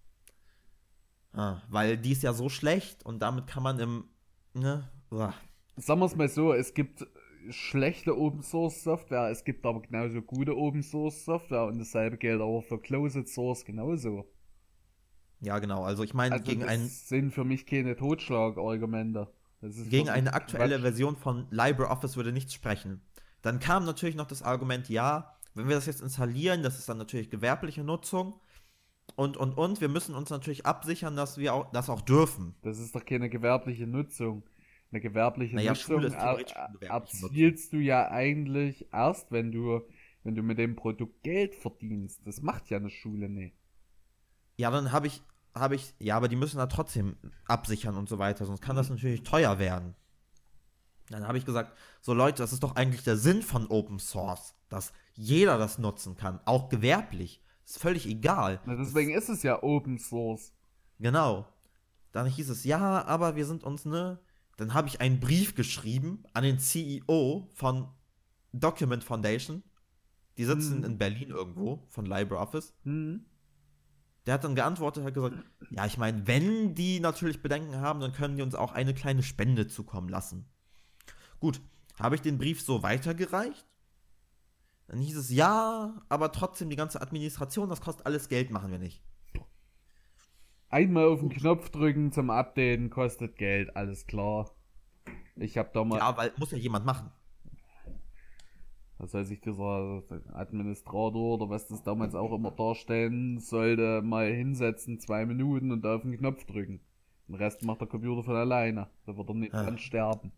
Weil die ist ja so schlecht und damit kann man blah. Sagen wir es mal so, es gibt schlechte Open Source Software, es gibt aber genauso gute Open Source Software und dasselbe gilt auch für Closed Source genauso. Ja, genau. Also ich meine, Also das sind für mich keine Totschlagargumente. Gegen eine aktuelle Quatsch. Version von LibreOffice würde nichts sprechen. Dann kam natürlich noch das Argument, ja, wenn wir das jetzt installieren, das ist dann natürlich gewerbliche Nutzung und, wir müssen uns natürlich absichern, dass wir auch, das auch dürfen. Das ist doch keine gewerbliche Nutzung. Eine gewerbliche Naja, Nutzung Schule ist theoretisch eine gewerbliche erzielst du ja eigentlich erst, wenn du mit dem Produkt Geld verdienst. Das macht ja eine Schule nicht. Ja, dann habe ich, ja, aber die müssen da trotzdem absichern und so weiter, sonst kann das natürlich teuer werden. Dann habe ich gesagt, so Leute, das ist doch eigentlich der Sinn von Open Source, dass jeder das nutzen kann, auch gewerblich. Ist völlig egal. Na, deswegen ist es ja Open Source. Genau. Dann hieß es, ja, aber wir sind uns, Dann habe ich einen Brief geschrieben an den CEO von Document Foundation. Die sitzen in Berlin irgendwo, von LibreOffice. Der hat dann geantwortet, hat gesagt, ja, ich meine, wenn die natürlich Bedenken haben, dann können die uns auch eine kleine Spende zukommen lassen. Gut, habe ich den Brief so weitergereicht? Dann hieß es, ja, aber trotzdem die ganze Administration, das kostet alles Geld, machen wir nicht. Einmal auf den Knopf drücken zum Updaten kostet Geld, alles klar. Ich hab da mal. Ja, weil muss ja jemand machen. Was soll sich dieser Administrator oder was das damals auch immer darstellen sollte, mal hinsetzen, 2 Minuten und da auf den Knopf drücken. Den Rest macht der Computer von alleine. Da wird er nicht dran sterben.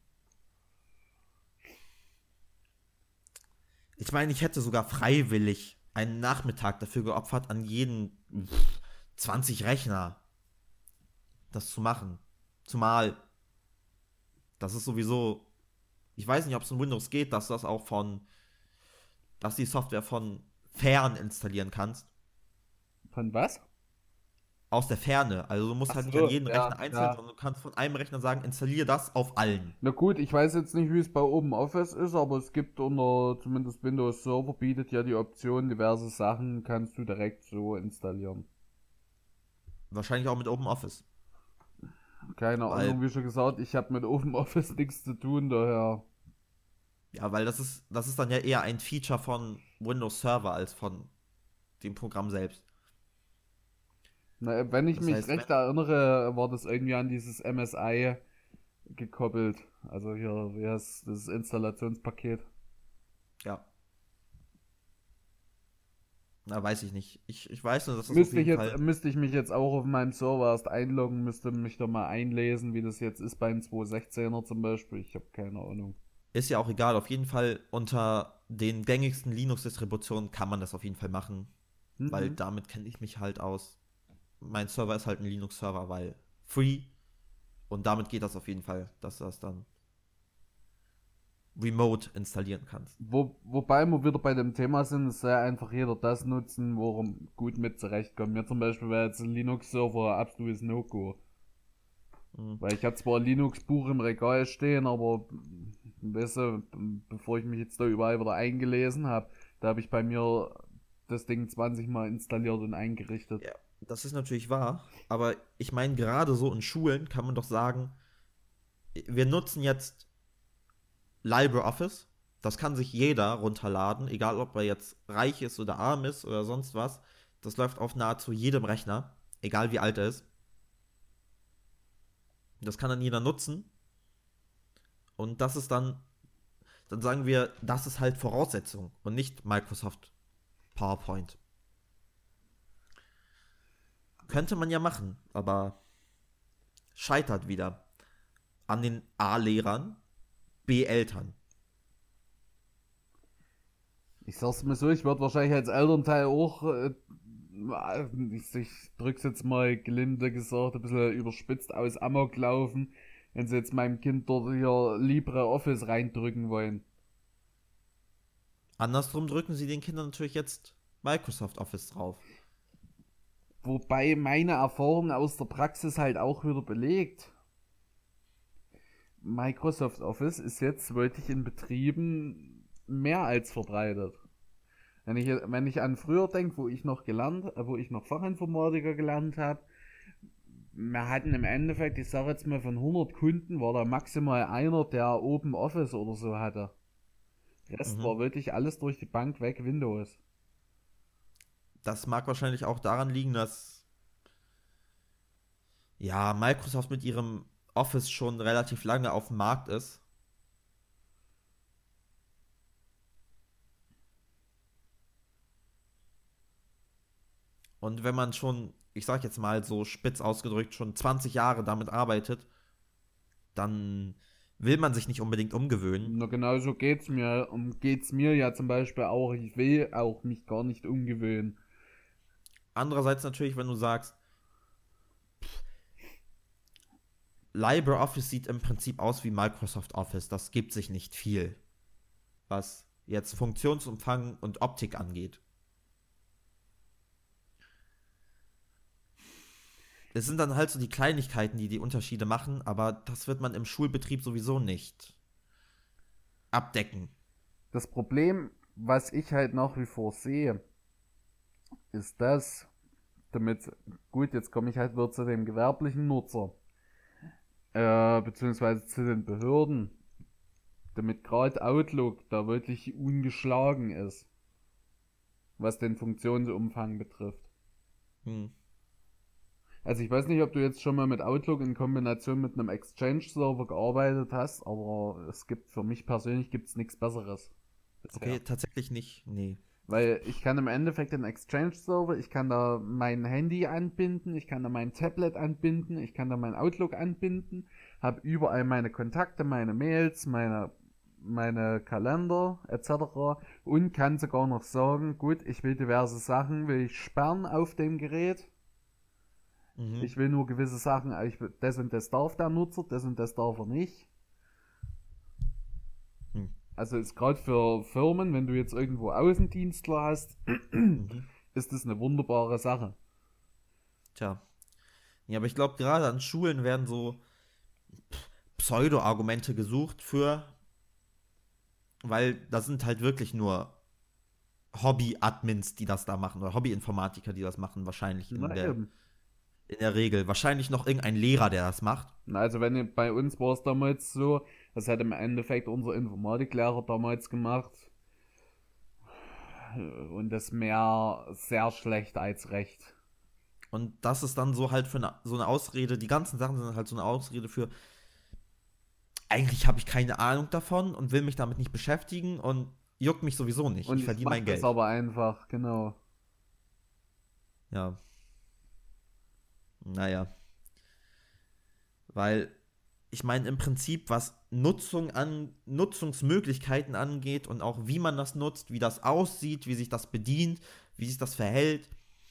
Ich meine, ich hätte sogar freiwillig einen Nachmittag dafür geopfert, an jeden 20 Rechner das zu machen. Zumal das ist sowieso, ich weiß nicht, ob es in Windows geht, dass die Software von fern installieren kannst. Von was? Aus der Ferne. Also du musst Ach halt nicht so, an jeden ja, Rechner einzeln, ja. sondern du kannst von einem Rechner sagen, installiere das auf allen. Na gut, ich weiß jetzt nicht, wie es bei OpenOffice ist, aber es gibt zumindest Windows Server bietet ja die Option, diverse Sachen kannst du direkt so installieren. Wahrscheinlich auch mit OpenOffice. Keine Ahnung, wie schon gesagt, ich habe mit OpenOffice nichts zu tun, daher. Ja, weil das ist dann ja eher ein Feature von Windows Server als von dem Programm selbst. Na, wenn ich Das mich heißt, recht erinnere, war das irgendwie an dieses MSI gekoppelt. Also hier, wie heißt das Installationspaket? Ja. Na, weiß ich nicht. Ich weiß nur, dass das auf jeden Fall Müsste ich mich jetzt auch auf meinem Server erst einloggen, müsste mich doch mal einlesen, wie das jetzt ist beim 216er zum Beispiel. Ich habe keine Ahnung. ist ja auch egal. Auf jeden Fall unter den gängigsten Linux-Distributionen kann man das auf jeden Fall machen. Weil damit kenne ich mich halt aus. Mein Server ist halt ein Linux-Server, weil free. Und damit geht das auf jeden Fall, dass du das dann remote installieren kannst. Wobei wir wieder bei dem Thema sind, es soll einfach jeder das nutzen, worum gut mit zurechtkommt. Mir zum Beispiel wäre jetzt ein Linux-Server ein absolutes No-Go. Weil ich habe zwar ein Linux-Buch im Regal stehen, aber weißt du, bevor ich mich jetzt da überall wieder eingelesen habe, da habe ich bei mir das Ding 20 Mal installiert und eingerichtet. Ja, das ist natürlich wahr. Aber ich meine, gerade so in Schulen kann man doch sagen, wir nutzen jetzt LibreOffice. Das kann sich jeder runterladen, egal ob er jetzt reich ist oder arm ist oder sonst was. Das läuft auf nahezu jedem Rechner, egal wie alt er ist. Das kann dann jeder nutzen. Und das ist dann sagen wir, das ist halt Voraussetzung und nicht Microsoft PowerPoint. Könnte man ja machen, aber scheitert wieder an den A-Lehrern, B-Eltern. Ich sag's mir so, ich würde wahrscheinlich als Elternteil auch, ich drück's jetzt mal gelinde gesagt, ein bisschen überspitzt aus Amok laufen, wenn sie jetzt meinem Kind dort hier LibreOffice reindrücken wollen. Andersrum drücken sie den Kindern natürlich jetzt Microsoft Office drauf. Wobei meine Erfahrung aus der Praxis halt auch wieder belegt. Microsoft Office ist jetzt wirklich in Betrieben mehr als verbreitet. Wenn ich an früher denke, wo ich noch Fachinformatiker gelernt habe, wir hatten im Endeffekt, ich sage jetzt mal von 100 Kunden, war da maximal einer, der Open Office oder so hatte. Der Rest war wirklich alles durch die Bank weg, Windows. Das mag wahrscheinlich auch daran liegen, dass ja Microsoft mit ihrem Office schon relativ lange auf dem Markt ist. Und wenn man schon, ich sag jetzt mal so spitz ausgedrückt, schon 20 Jahre damit arbeitet, dann will man sich nicht unbedingt umgewöhnen. Na genau so geht's mir ja zum Beispiel auch. Ich will auch mich gar nicht umgewöhnen. Andererseits natürlich, wenn du sagst, LibreOffice sieht im Prinzip aus wie Microsoft Office, das gibt sich nicht viel, was jetzt Funktionsumfang und Optik angeht. Es sind dann halt so die Kleinigkeiten, die die Unterschiede machen, aber das wird man im Schulbetrieb sowieso nicht abdecken. Das Problem, was ich halt nach wie vor sehe, ist das, gut, jetzt komme ich halt wieder zu dem gewerblichen Nutzer, beziehungsweise zu den Behörden, damit gerade Outlook da wirklich ungeschlagen ist, was den Funktionsumfang betrifft. Also ich weiß nicht, ob du jetzt schon mal mit Outlook in Kombination mit einem Exchange-Server gearbeitet hast, aber für mich persönlich gibt's nichts Besseres. Bisher. Okay, tatsächlich nicht, nee. Weil ich kann im Endeffekt den Exchange-Server, ich kann da mein Handy anbinden, ich kann da mein Tablet anbinden, ich kann da mein Outlook anbinden, habe überall meine Kontakte, meine Mails, meine Kalender etc. und kann sogar noch sagen, gut, ich will diverse Sachen, will ich sperren auf dem Gerät. Ich will nur gewisse Sachen, das und das darf der Nutzer, das und das darf er nicht. Also ist gerade für Firmen, wenn du jetzt irgendwo Außendienstler hast, ist das eine wunderbare Sache. Tja. Ja, aber ich glaube, gerade an Schulen werden so Pseudo-Argumente gesucht weil da sind halt wirklich nur Hobby-Admins, die das da machen, oder Hobby-Informatiker, die das machen, wahrscheinlich in der Regel. Wahrscheinlich noch irgendein Lehrer, der das macht. Also bei uns war es damals so, das hat im Endeffekt unser Informatiklehrer damals gemacht. Und das mehr sehr schlecht als recht. Und das ist dann so halt so eine Ausrede, die ganzen Sachen sind halt so eine Ausrede für, eigentlich habe ich keine Ahnung davon und will mich damit nicht beschäftigen und juckt mich sowieso nicht. Und ich verdiene mein Geld. Das aber einfach, genau. Ja. Naja. Weil, ich meine, im Prinzip, was Nutzungsmöglichkeiten angeht und auch wie man das nutzt, wie das aussieht, wie sich das bedient, wie sich das verhält,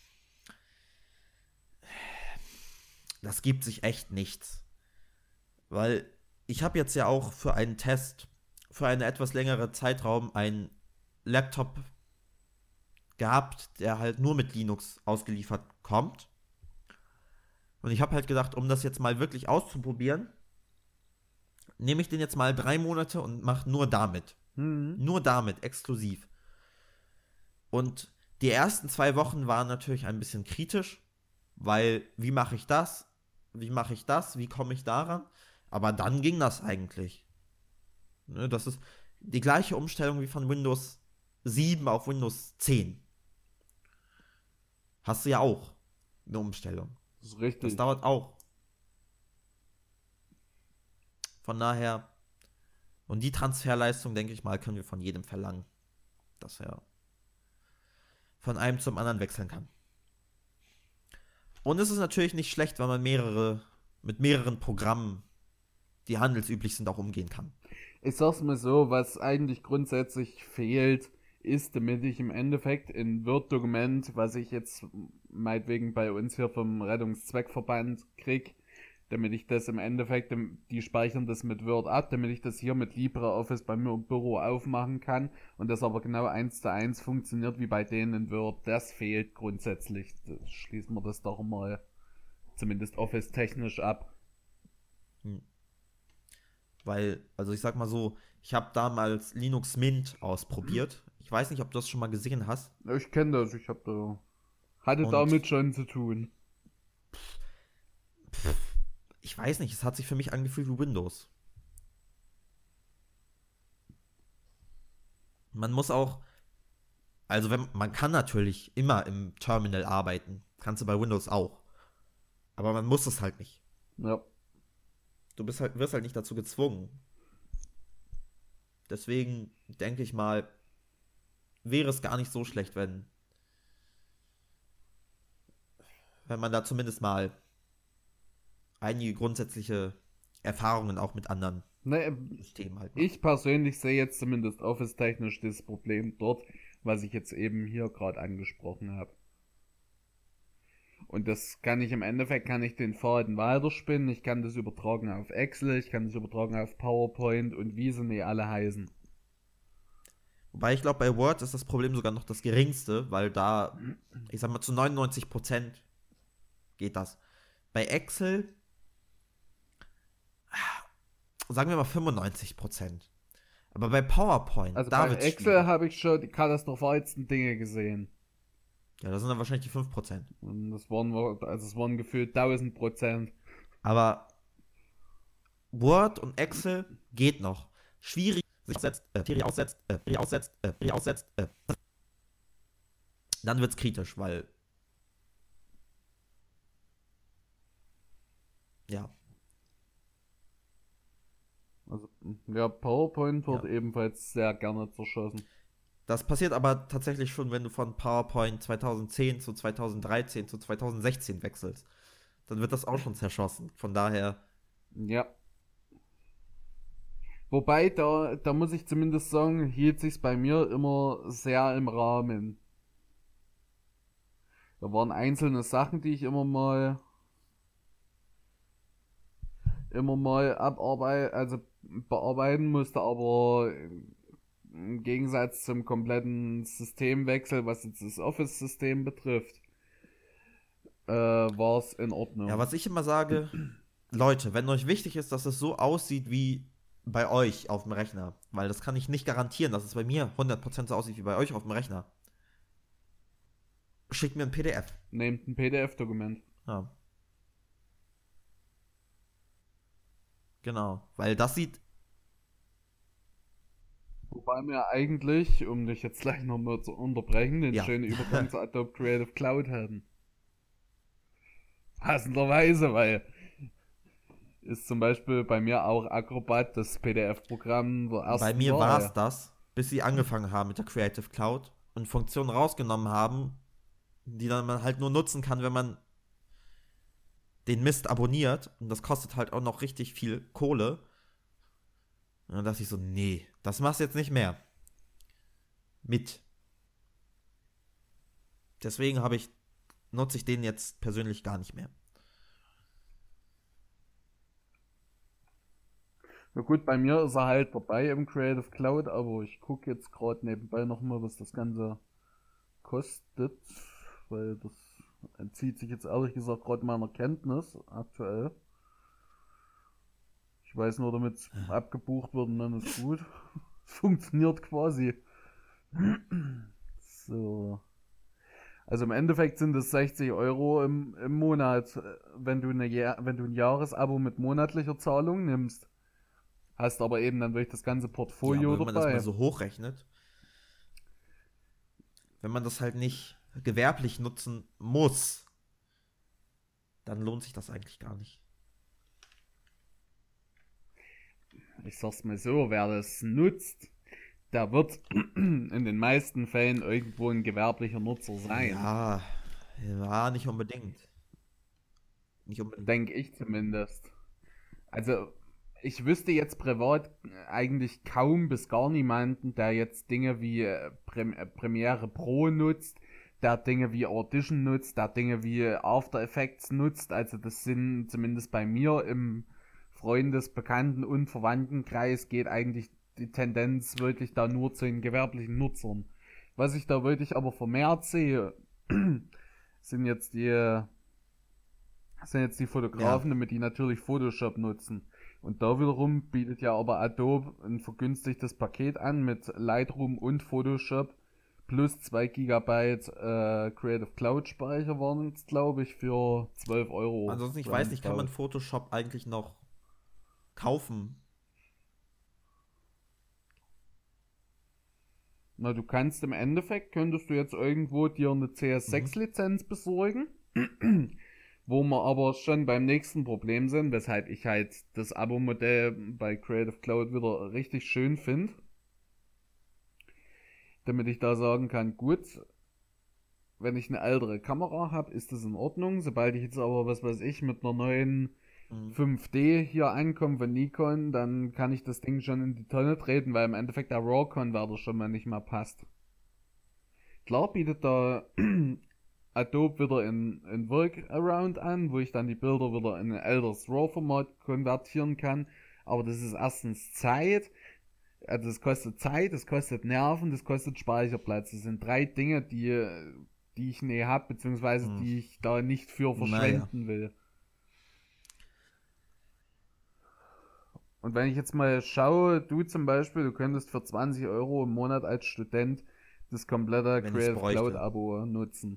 das gibt sich echt nichts. Weil ich habe jetzt ja auch für einen Test, für einen etwas längere Zeitraum einen Laptop gehabt, der halt nur mit Linux ausgeliefert kommt. Und ich habe halt gedacht, um das jetzt mal wirklich auszuprobieren, nehme ich den jetzt mal 3 Monate und mache nur damit. Nur damit, exklusiv. Und die ersten 2 Wochen waren natürlich ein bisschen kritisch, weil wie mache ich das? Wie mache ich das? Wie komme ich daran? Aber dann ging das eigentlich. Ne, das ist die gleiche Umstellung wie von Windows 7 auf Windows 10. Hast du ja auch eine Umstellung. Das ist richtig. Das dauert auch. Von daher, und die Transferleistung, denke ich mal, können wir von jedem verlangen, dass er von einem zum anderen wechseln kann. Und es ist natürlich nicht schlecht, wenn man mit mehreren Programmen, die handelsüblich sind, auch umgehen kann. Ich sag's mal so, was eigentlich grundsätzlich fehlt, ist, damit ich im Endeffekt ein Word-Dokument, was ich jetzt meinetwegen bei uns hier vom Rettungszweckverband krieg, damit ich das im Endeffekt, die speichern das mit Word ab, damit ich das hier mit LibreOffice bei mir im Büro aufmachen kann und das aber genau 1:1 funktioniert wie bei denen in Word. Das fehlt grundsätzlich. Schließen wir das doch mal zumindest Office-technisch ab. Weil, also ich sag mal so, ich habe damals Linux Mint ausprobiert. Ich weiß nicht, ob du das schon mal gesehen hast. Ich kenne das, hatte Und damit schon zu tun. ich weiß nicht, es hat sich für mich angefühlt wie Windows. Man muss auch, also man kann natürlich immer im Terminal arbeiten. Kannst du bei Windows auch. Aber man muss es halt nicht. Ja. Wirst halt nicht dazu gezwungen. Deswegen denke ich mal, wäre es gar nicht so schlecht, wenn man da zumindest mal einige grundsätzliche Erfahrungen auch mit anderen Ne, Systemen halt macht. ich persönlich sehe jetzt zumindest Office-technisch das Problem dort, was ich jetzt eben hier gerade angesprochen habe. Und das kann ich im Endeffekt, kann ich den Faden weiterspinnen, ich kann das übertragen auf Excel, ich kann das übertragen auf PowerPoint und wie sie nicht alle heißen. Wobei ich glaube, bei Word ist das Problem sogar noch das geringste, weil da, ich sag mal, zu 99% geht das. Bei Excel, sagen wir mal 95%. Aber bei PowerPoint, Also da bei wird's Excel schwierig. habe ich schon die katastrophalsten Dinge gesehen. Ja, das sind dann wahrscheinlich die 5%. Und es waren gefühlt 1000%. Aber Word und Excel geht noch. Schwierig, sich aussetzt, dann wird's kritisch, weil, ja, Also, ja, PowerPoint wird ja. ebenfalls sehr gerne zerschossen. Das passiert aber tatsächlich schon, wenn du von PowerPoint 2010 zu 2013 zu 2016 wechselst. Dann wird das auch schon zerschossen. Von daher, Ja. Wobei, da muss ich zumindest sagen, hielt sich's bei mir immer sehr im Rahmen. Da waren einzelne Sachen, die ich immer mal bearbeiten musste, aber im Gegensatz zum kompletten Systemwechsel, was jetzt das Office-System betrifft, war es in ja, Ordnung. was ich immer sage, Leute, wenn euch wichtig ist, dass es so aussieht wie bei euch auf dem Rechner, weil das kann ich nicht garantieren, dass es bei mir 100% so aussieht wie bei euch auf dem Rechner, schickt mir ein PDF. Nehmt ein PDF-Dokument. Ja. Genau, weil das sieht, Wobei wir eigentlich, um dich jetzt gleich nochmal zu unterbrechen, den ja, schönen Übergang zu Adobe Creative Cloud hatten. Passenderweise, weil ist zum Beispiel bei mir auch Acrobat das PDF-Programm der bei ersten mir war es Wahl. das, bis sie angefangen haben mit der Creative Cloud und Funktionen rausgenommen haben, die dann man halt nur nutzen kann, wenn man den Mist abonniert. Und das kostet halt auch noch richtig viel Kohle. Und dann dachte ich so, nee, das machst du jetzt nicht mehr. Mit. Deswegen nutze ich den jetzt persönlich gar nicht mehr. Na gut, bei mir ist er halt dabei im Creative Cloud, aber ich gucke jetzt gerade nebenbei nochmal, was das Ganze kostet, weil das entzieht sich jetzt ehrlich gesagt gerade meiner Kenntnis aktuell. Ich weiß nur, damit es abgebucht wird und dann ist gut. Es funktioniert quasi. So. Also im Endeffekt sind es 60 Euro im Monat, wenn du ein Jahresabo mit monatlicher Zahlung nimmst. Hast aber eben dann wirklich das ganze Ja, Portfolio aber wenn man das mal dabei. so hochrechnet, wenn man das halt nicht gewerblich nutzen muss, dann lohnt sich das eigentlich gar nicht. Ich sag's mal so, wer das nutzt, der wird in den meisten Fällen irgendwo ein gewerblicher Nutzer sein. Ja, ja, nicht unbedingt. Nicht unbedingt. Denke ich zumindest. Also, ich wüsste jetzt privat eigentlich kaum bis gar niemanden, der jetzt Dinge wie Premiere Pro nutzt, der Dinge wie Audition nutzt, der Dinge wie After Effects nutzt. Also das sind zumindest bei mir im Freundes-, Bekannten- und Verwandtenkreis geht eigentlich die Tendenz wirklich da nur zu den gewerblichen Nutzern. Was ich da wirklich aber vermehrt sehe, sind jetzt die Ja, Fotografen, damit die natürlich Photoshop nutzen. Und da wiederum bietet ja aber Adobe ein vergünstigtes Paket an mit Lightroom und Photoshop plus 2 Gigabyte Creative Cloud Speicher waren es, glaube ich, für 12 € ansonsten, ich weiß nicht, kann man roundabout. Photoshop eigentlich noch kaufen? Na, du kannst im Endeffekt, könntest du jetzt irgendwo dir eine Mhm. CS6-Lizenz besorgen, wo wir aber schon beim nächsten Problem sind, weshalb ich halt das Abo-Modell bei Creative Cloud wieder richtig schön finde, damit ich da sagen kann, gut, wenn ich eine ältere Kamera habe, ist das in Ordnung. Sobald ich jetzt aber, was weiß ich, mit einer neuen Mhm. 5D hier ankomme von Nikon, dann kann ich das Ding schon in die Tonne treten, weil im Endeffekt der RAW-Converter schon mal nicht mehr passt. Klar bietet da Adobe wieder ein Workaround an, wo ich dann die Bilder wieder in ein älteres RAW-Format konvertieren kann. Aber das ist erstens Zeit, also das kostet Zeit, das kostet Nerven, das kostet Speicherplatz. Das sind drei Dinge, die ich nie hab, beziehungsweise Mhm. die ich da nicht für Naja. verschwenden will. Und wenn ich jetzt mal schaue, du zum Beispiel, du könntest für 20 € im Monat als Student das komplette Wenn ich es Creative Cloud bräuchte. Abo nutzen.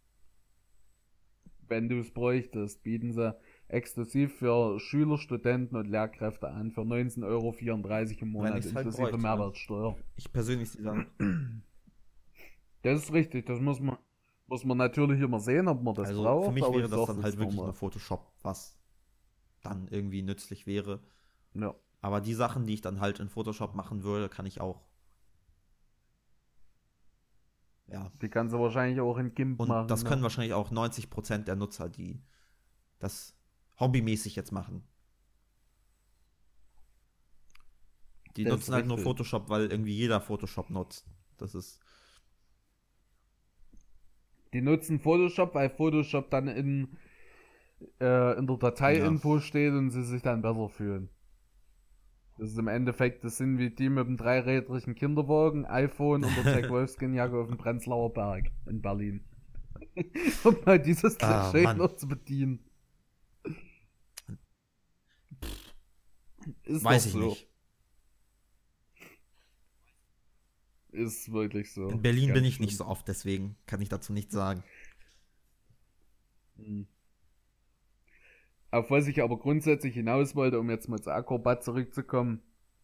Wenn du es bräuchtest, bieten sie exklusiv für Schüler, Studenten und Lehrkräfte an für 19,34 € im Wenn Monat ich es halt inklusive bräuchte, ne? Mehrwertsteuer. Ich persönlich sie sagen. Das ist richtig, das muss man natürlich immer sehen, ob man das Also für braucht, mich aber wäre ich das sag dann das halt wirklich nur nochmal. Photoshop, was dann irgendwie nützlich wäre. Ja. Aber die Sachen, die ich dann halt in Photoshop machen würde, kann ich auch, ja. Die kannst du wahrscheinlich auch in GIMP Und machen, das können ne? wahrscheinlich auch 90% der Nutzer, die das hobbymäßig jetzt machen. Die Das ist nutzen halt nur richtig. Photoshop, weil irgendwie jeder Photoshop nutzt. Das ist, Die nutzen Photoshop, weil Photoshop dann in der ja. Datei-Info steht und sie sich dann besser fühlen. Das ist im Endeffekt, das sind wie die mit dem dreirädrigen Kinderwagen, iPhone und der Jack Wolfskin-Jacke auf dem Prenzlauer Berg in Berlin. Um mal dieses Ah, Klischee Mann. noch zu bedienen. Ist doch Weiß ich so. nicht. Ist wirklich In so. Berlin bin Ganz ich nicht schlimm. so oft, deswegen kann ich dazu nichts sagen. Hm. Auf was ich aber grundsätzlich hinaus wollte, um jetzt mal zu Acrobat zurückzukommen.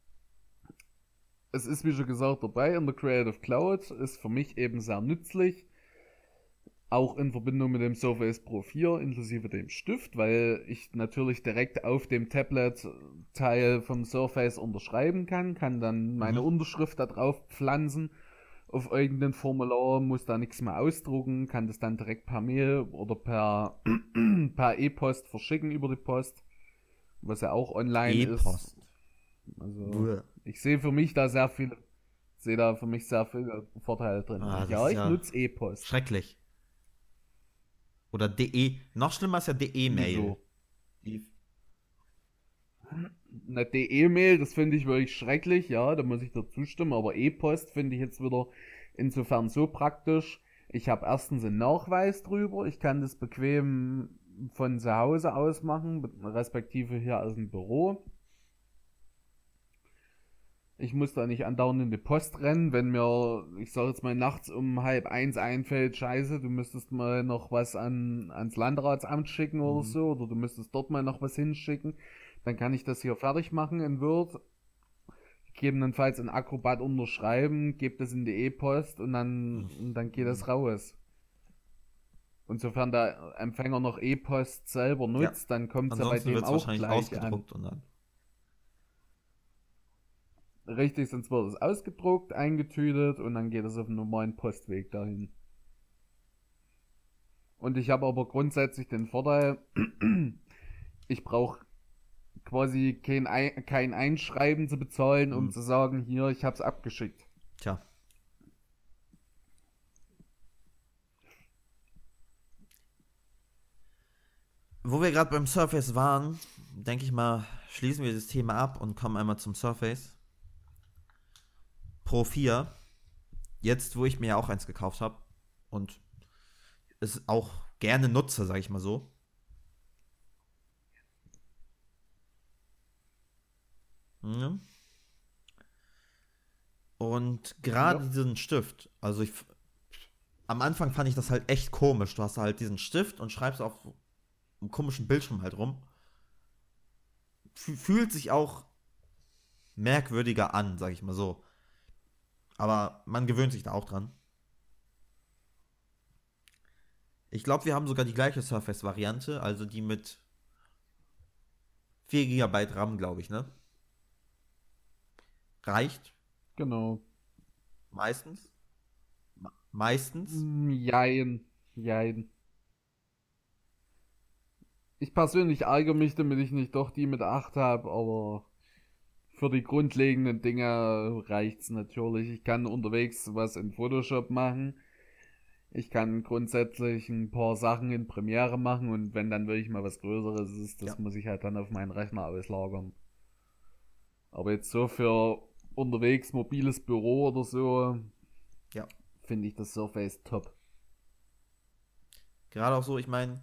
Es ist, wie schon gesagt, dabei in der Creative Cloud, ist für mich eben sehr nützlich. Auch in Verbindung mit dem Surface Pro 4 inklusive dem Stift, weil ich natürlich direkt auf dem Tablet-Teil vom Surface unterschreiben kann dann meine Mhm. Unterschrift da drauf pflanzen auf irgendein Formular, muss da nichts mehr ausdrucken, kann das dann direkt per Mail oder per E-Post verschicken über die Post, was ja auch online ist. E-Post. Also Buh. ich sehe da für mich sehr viele Vorteile drin. Ah, Und das ja, ist ich ja nutze E-Post. schrecklich. Oder DE. Noch schlimmer ist ja DE-Mail. Wieso? Eine E-Mail, das finde ich wirklich schrecklich, ja, da muss ich dir zustimmen, aber E-Post finde ich jetzt wieder insofern so praktisch. Ich habe erstens einen Nachweis drüber, ich kann das bequem von zu Hause aus machen, respektive hier aus dem Büro. Ich muss da nicht andauernd in die Post rennen, wenn mir, ich sag jetzt mal, nachts um 12:30 einfällt, scheiße, du müsstest mal noch was ans Landratsamt schicken oder Mhm. so, oder du müsstest dort mal noch was hinschicken. Dann kann ich das hier fertig machen in Word, gegebenenfalls in Acrobat unterschreiben, gebe das in die E-Post und dann geht das raus. Und sofern der Empfänger noch E-Post selber Ja. nutzt, dann kommt es ja bei Ansonsten dem wird es auch wahrscheinlich gleich an. ausgedruckt und dann. Richtig, sonst wird es ausgedruckt, eingetütet und dann geht es auf einen normalen Postweg dahin. Und ich habe aber grundsätzlich den Vorteil, ich brauche quasi kein Einschreiben zu bezahlen, um Hm. zu sagen, hier, ich habe es abgeschickt. Tja. Wo wir gerade beim Surface waren, denke ich mal, schließen wir das Thema ab und kommen einmal zum Surface Pro 4. Jetzt, wo ich mir ja auch eins gekauft habe und es auch gerne nutze, sage ich mal so. Ja. Und Ja, gerade diesen Stift, also am Anfang fand ich das halt echt komisch. Du hast halt diesen Stift und schreibst auf einem komischen Bildschirm halt rum. Fühlt sich auch merkwürdiger an, sag ich mal so. Aber man gewöhnt sich da auch dran. Ich glaube, wir haben sogar die gleiche Surface-Variante, also die mit 4 GB RAM, glaube ich, ne? Reicht genau. meistens. Meistens. Jein. Jein. Ich persönlich ärgere mich, damit ich nicht doch die mit 8 habe, aber für die grundlegenden Dinge reicht's natürlich. Ich kann unterwegs was in Photoshop machen. Ich kann grundsätzlich ein paar Sachen in Premiere machen und wenn dann wirklich mal was Größeres ist, Ja. das muss ich halt dann auf meinen Rechner auslagern. Aber jetzt so für unterwegs mobiles Büro oder so, Ja. finde ich das Surface top. Gerade auch so, ich meine,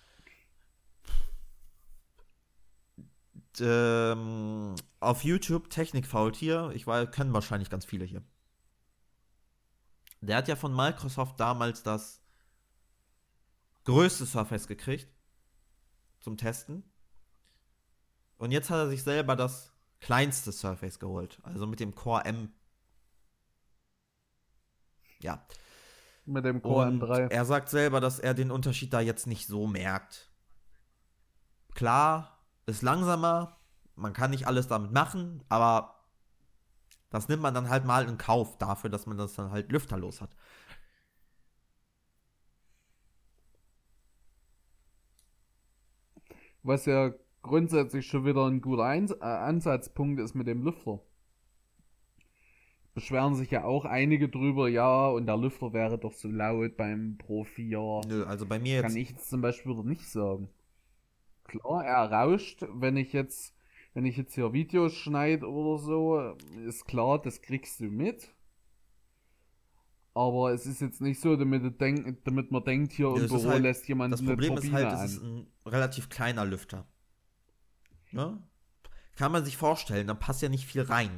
auf YouTube Technikfaultier, kennen wahrscheinlich ganz viele hier. Der hat ja von Microsoft damals das größte Surface gekriegt zum Testen. Und jetzt hat er sich selber das kleinste Surface geholt. Also mit dem Core M. Ja. Mit dem Core Und M3. er sagt selber, dass er den Unterschied da jetzt nicht so merkt. Klar, ist langsamer, man kann nicht alles damit machen, aber das nimmt man dann halt mal in Kauf dafür, dass man das dann halt lüfterlos hat. Was ja grundsätzlich schon wieder ein guter Ansatzpunkt ist mit dem Lüfter. Beschweren sich ja auch einige drüber, ja, und der Lüfter wäre doch so laut beim Pro 4. Nö, also bei mir Kann jetzt, ich jetzt zum Beispiel wieder nicht sagen. Klar, er rauscht, wenn ich jetzt hier Videos schneide oder so, ist klar, das kriegst du mit. Aber es ist jetzt nicht so, damit man denkt, hier nö, im es ist Büro halt, lässt jemand das eine Problem ist halt, Turbine es ist an. ein relativ kleiner Lüfter. Ne? Kann man sich vorstellen, da passt ja nicht viel rein.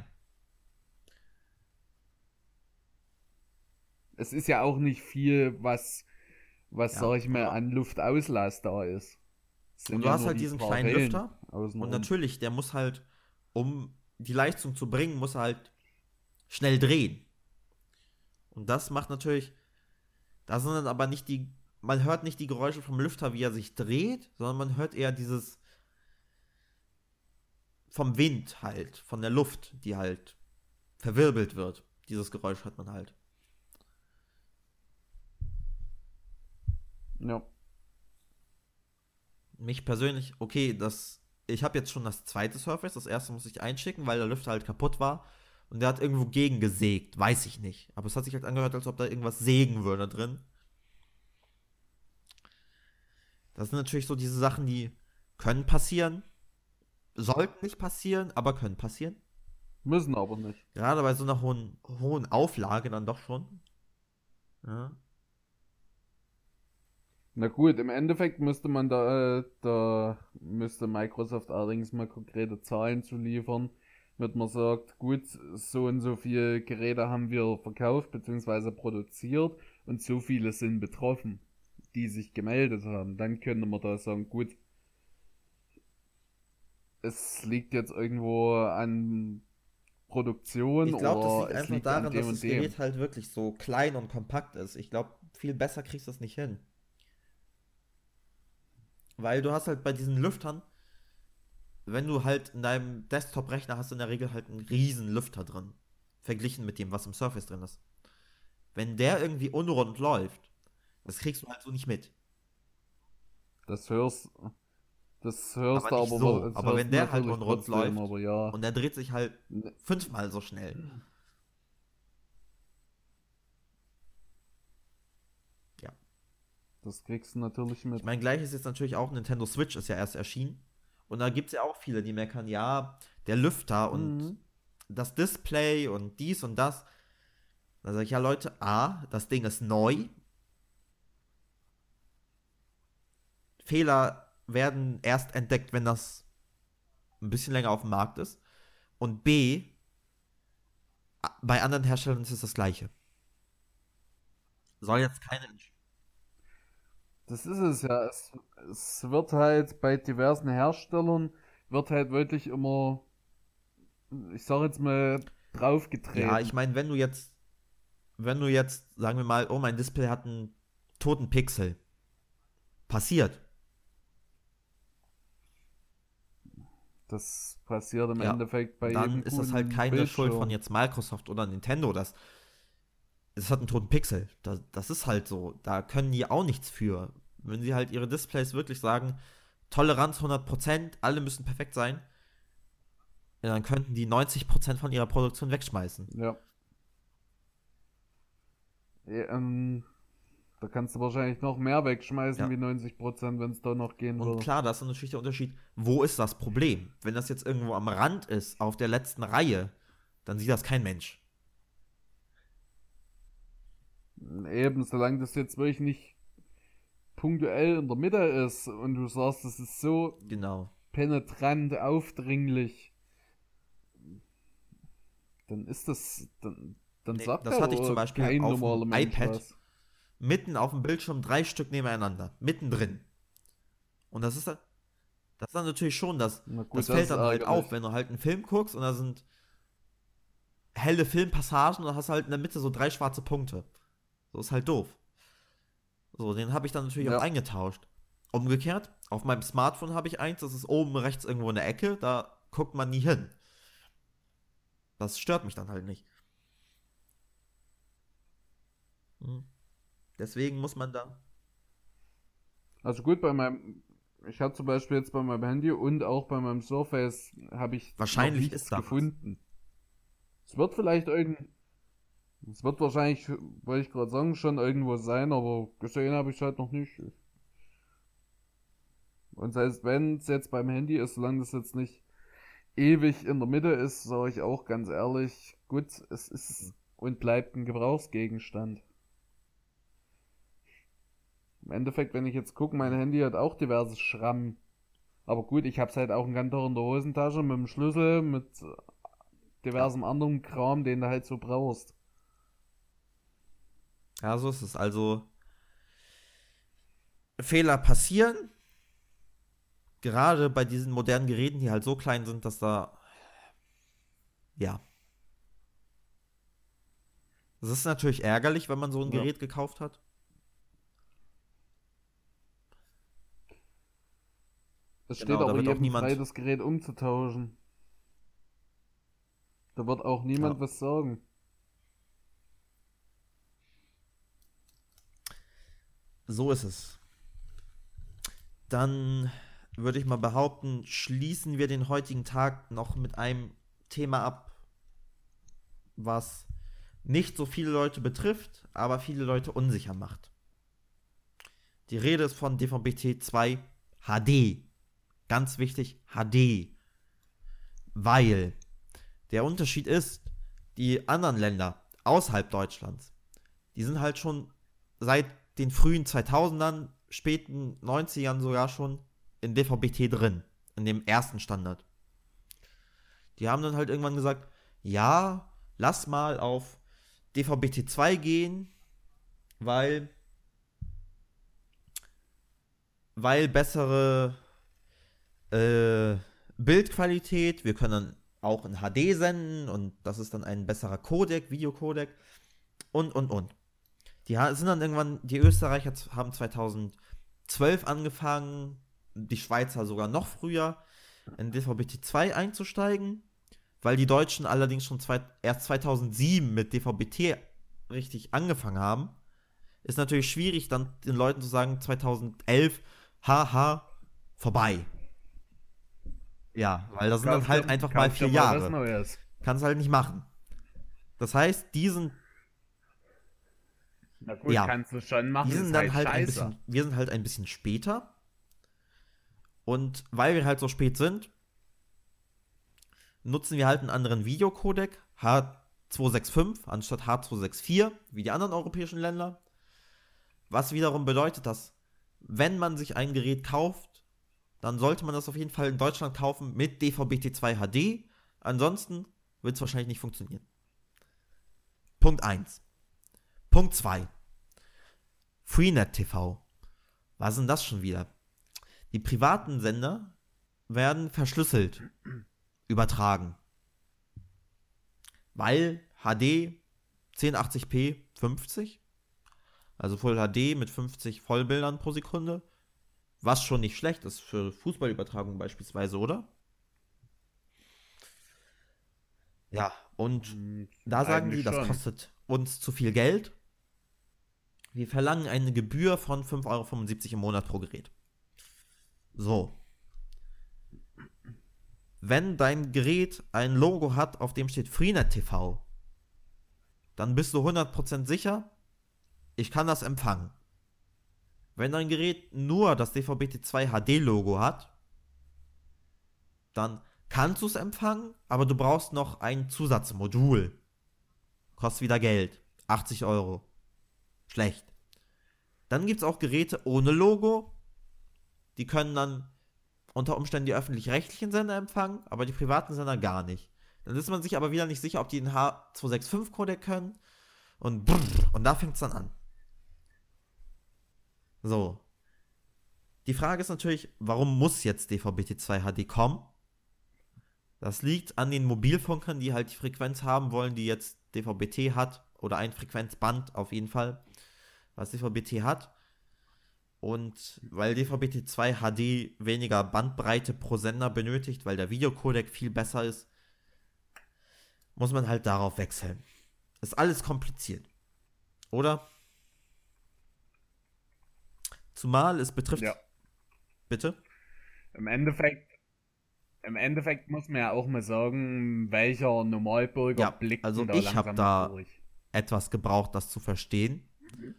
Es ist ja auch nicht viel, was Ja. sag ich mal, an Luftauslass da ist. Es Und sind du ja hast nur halt die diesen paar kleinen Wellen Lüfter und außenrum. natürlich, der muss halt, um die Leistung zu bringen, muss er halt schnell drehen. Und das macht natürlich, da sind dann aber nicht die, man hört nicht die Geräusche vom Lüfter, wie er sich dreht, sondern man hört eher dieses vom Wind halt, von der Luft, die halt verwirbelt wird. Dieses Geräusch hört man halt. Ja. Mich persönlich, okay, ich habe jetzt schon das zweite Surface, das erste muss ich einschicken, weil der Lüfter halt kaputt war. Und der hat irgendwo gegen gesägt, weiß ich nicht. Aber es hat sich halt angehört, als ob da irgendwas sägen würde drin. Das sind natürlich so diese Sachen, die können passieren, sollten nicht passieren, aber können passieren. Müssen aber nicht. Gerade bei so einer hohen Auflage dann doch schon. Ja. Na gut, im Endeffekt da müsste Microsoft allerdings mal konkrete Zahlen zu liefern, damit man sagt, gut, so und so viele Geräte haben wir verkauft bzw. produziert und so viele sind betroffen, die sich gemeldet haben. Dann könnte man da sagen, gut, es liegt jetzt irgendwo an Produktion Ich glaube, das oder liegt es einfach liegt an daran, dem dass und das dem. Gerät halt wirklich so klein und kompakt ist. Ich glaube, viel besser kriegst du das nicht hin. Weil du hast halt bei diesen Lüftern, wenn du halt in deinem Desktop-Rechner hast, in der Regel halt einen riesen Lüfter drin. Verglichen mit dem, was im Surface drin ist. Wenn der irgendwie unrund läuft, das kriegst du halt so nicht mit. Das hörst, das hörst du Aber nicht aber, so. das Aber hörst wenn du der halt natürlich on rund trotzdem, läuft aber ja. und der dreht sich halt 5-mal so schnell. Ja. Das kriegst du natürlich Ich mit. meine, gleich ist jetzt natürlich auch Nintendo Switch ist ja erst erschienen. Und da gibt es ja auch viele, die meckern, ja, der Lüfter und Mhm. das Display und dies und das. Da sage ich, ja Leute, A, das Ding ist neu. Fehler werden erst entdeckt, wenn das ein bisschen länger auf dem Markt ist. Und B, bei anderen Herstellern ist es das gleiche. Soll jetzt keine. Das ist es ja. Es wird halt bei diversen Herstellern, wird halt wirklich immer, ich sag jetzt mal, Ja, ich draufgetreten. meine, wenn du jetzt, sagen wir mal, oh, mein Display hat einen toten Pixel. Passiert. Das passiert im Ja. Endeffekt bei Dann jedem ist das halt guten keine Schuld von Bildschirm. jetzt Microsoft oder Nintendo. Es hat einen toten Pixel. Das ist halt so. Da können die auch nichts für. Wenn sie halt ihre Displays wirklich sagen, Toleranz 100%, alle müssen perfekt sein, ja, dann könnten die 90% von ihrer Produktion wegschmeißen. Ja. Ja, da kannst du wahrscheinlich noch mehr wegschmeißen Ja. wie 90%, wenn es da noch gehen Und würde. klar, das ist natürlich der Unterschied. Wo ist das Problem? Wenn das jetzt irgendwo am Rand ist, auf der letzten Reihe, dann sieht das kein Mensch. Eben, solange das jetzt wirklich nicht punktuell in der Mitte ist und du sagst, das ist so Genau. penetrant, aufdringlich, dann ist dann Nee, sagt das hatte ich zum da Beispiel kein auf dem normaler Mensch iPad was. mitten auf dem Bildschirm 3 Stück nebeneinander, mittendrin. Und das ist dann natürlich schon, Na das gut, das fällt ist dann halt auf, ärgerlich. wenn du halt einen Film guckst und da sind helle Filmpassagen und dann hast du halt in der Mitte so 3 schwarze Punkte. So ist halt doof. So, den habe ich dann natürlich auch Ja, eingetauscht. Umgekehrt, auf meinem Smartphone habe ich eins, das ist oben rechts irgendwo in der Ecke, da guckt man nie hin. Das stört mich dann halt nicht. Hm. Deswegen muss man da. also gut, ich habe zum Beispiel jetzt bei meinem Handy und auch bei meinem Surface habe ich noch Wahrscheinlich nichts ist da was. gefunden. Es wird vielleicht es wird wahrscheinlich, wollte ich gerade sagen, schon irgendwo sein, aber gesehen habe ich es halt noch nicht. Und selbst wenn es jetzt beim Handy ist, solange das jetzt nicht ewig in der Mitte ist, sage ich auch ganz ehrlich, gut, es ist und bleibt ein Gebrauchsgegenstand. Im Endeffekt, wenn ich jetzt gucke, mein Hm. Handy hat auch diverse Schrammen. Aber gut, ich hab's halt auch einen Gantor in der Hosentasche mit dem Schlüssel, mit Ja. diversem anderen Kram, den du halt so brauchst. Ja, so ist es. Also, Fehler passieren, gerade bei diesen modernen Geräten, die halt so klein sind, dass da, ja, das ist natürlich ärgerlich, wenn man so ein Ja. Gerät gekauft hat. Es steht Genau, da aber wird auch jedem frei, niemand, das Gerät umzutauschen. Da wird auch ja, niemand was sagen. so ist es. Dann würde ich mal behaupten, schließen wir den heutigen Tag noch mit einem Thema ab, was nicht so viele Leute betrifft, aber viele Leute unsicher macht. Die Rede ist von DVB-T2 HD. Ganz wichtig, HD. Weil der Unterschied ist, die anderen Länder außerhalb Deutschlands, die sind halt schon seit den frühen 2000ern, späten 90ern sogar schon in DVB-T drin. In dem ersten Standard. Die haben dann halt irgendwann gesagt, ja, lass mal auf DVB-T2 gehen, weil, weil bessere äh, Bildqualität, wir können dann auch in HD senden und das ist dann ein besserer Codec, Videocodec und. Sind dann irgendwann, die Österreicher haben 2012 angefangen, die Schweizer sogar noch früher, in DVB-T2 einzusteigen, weil die Deutschen allerdings schon erst 2007 mit DVB-T richtig angefangen haben. Ist natürlich schwierig, dann den Leuten zu sagen, 2011 haha, vorbei. Ja, weil das sind dann halt einfach mal Kauf 4 dir mal was Jahre. Neues. Kannst halt nicht machen. Das heißt, Na gut, ja, kannst du schon die machen, sind ist dann halt halt ein scheiße. bisschen, wir sind halt ein bisschen später. Und weil wir halt so spät sind, nutzen wir halt einen anderen Videocodec, H265 anstatt H264, wie die anderen europäischen Länder. Was wiederum bedeutet, dass, wenn man sich ein Gerät kauft, dann sollte man das auf jeden Fall in Deutschland kaufen mit DVB-T2 HD. Ansonsten wird es wahrscheinlich nicht funktionieren. Punkt 1. Punkt 2. Freenet TV. Was ist denn das schon wieder? Die privaten Sender werden verschlüsselt übertragen. Weil HD 1080p 50, also Full HD mit 50 Vollbildern pro Sekunde, was schon nicht schlecht ist für Fußballübertragung beispielsweise, oder? Ja, und da sagen die, Eigentlich das schon. kostet uns zu viel Geld. Wir verlangen eine Gebühr von 5,75 € im Monat pro Gerät. So. Wenn dein Gerät ein Logo hat, auf dem steht Freenet TV, dann bist du 100% sicher, ich kann das empfangen. Wenn dein Gerät nur das DVB-T2 HD-Logo hat, dann kannst du es empfangen, aber du brauchst noch ein Zusatzmodul. Kostet wieder Geld. 80 €. Schlecht. Dann gibt es auch Geräte ohne Logo. Die können dann unter Umständen die öffentlich-rechtlichen Sender empfangen, aber die privaten Sender gar nicht. Dann ist man sich aber wieder nicht sicher, ob die den H265-Codec können. Und da fängt es dann an. So. Die Frage ist natürlich, warum muss jetzt DVB-T2 HD kommen? Das liegt an den Mobilfunkern, die halt die Frequenz haben wollen, die jetzt DVB-T hat. Oder ein Frequenzband auf jeden Fall, was DVB-T hat. Und weil DVB-T2 HD weniger Bandbreite pro Sender benötigt, weil der Videocodec viel besser ist, muss man halt darauf wechseln. Ist alles kompliziert. Oder? Zumal es betrifft. Ja. Bitte? Im Endeffekt, Im Endeffekt muss man ja auch mal sagen, welcher Normalbürger Ja, blickt also denn da ich habe langsam da durch. etwas gebraucht, das zu verstehen.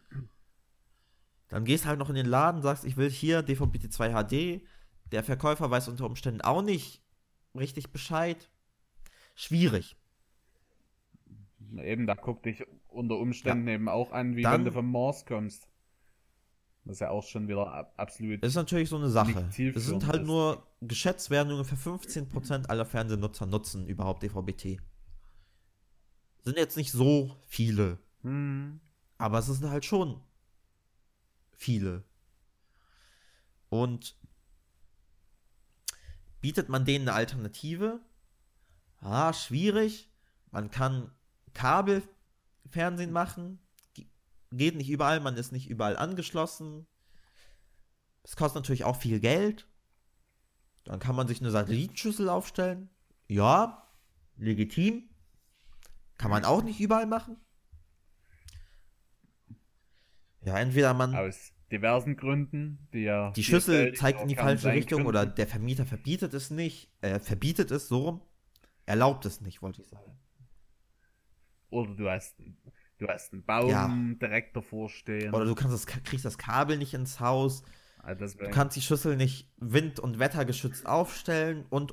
Dann gehst halt noch in den Laden, sagst, ich will hier DVB-T2 HD. Der Verkäufer weiß unter Umständen auch nicht richtig Bescheid. Schwierig. Eben, da guckt dich unter Umständen Ja. eben auch an, wie wenn du Dann vom Mars kommst. Was ja auch schon wieder absolut ist natürlich so eine Sache. nicht Es zielführend sind halt ist. nur, geschätzt werden ungefähr 15% aller Fernsehnutzer nutzen überhaupt DVB-T. Sind jetzt nicht so viele, aber es sind halt schon viele. Und bietet man denen eine Alternative? Schwierig. Man kann Kabelfernsehen machen. Geht nicht überall, man ist nicht überall angeschlossen. Es kostet natürlich auch viel Geld. Dann kann man sich eine Satellitenschüssel aufstellen. Ja, legitim. Kann man auch nicht überall machen. Ja, entweder man Aus diversen Gründen, die ja die Schüssel vielfältig zeigt in die sein falsche Richtung könnten. oder der Vermieter verbietet es nicht, verbietet es so rum, erlaubt es nicht, wollte ich sagen. Oder du hast einen Baum direkt davor stehen. Oder du kriegst das Kabel nicht ins Haus, Also du deswegen, kannst die Schüssel nicht wind- und wettergeschützt aufstellen und.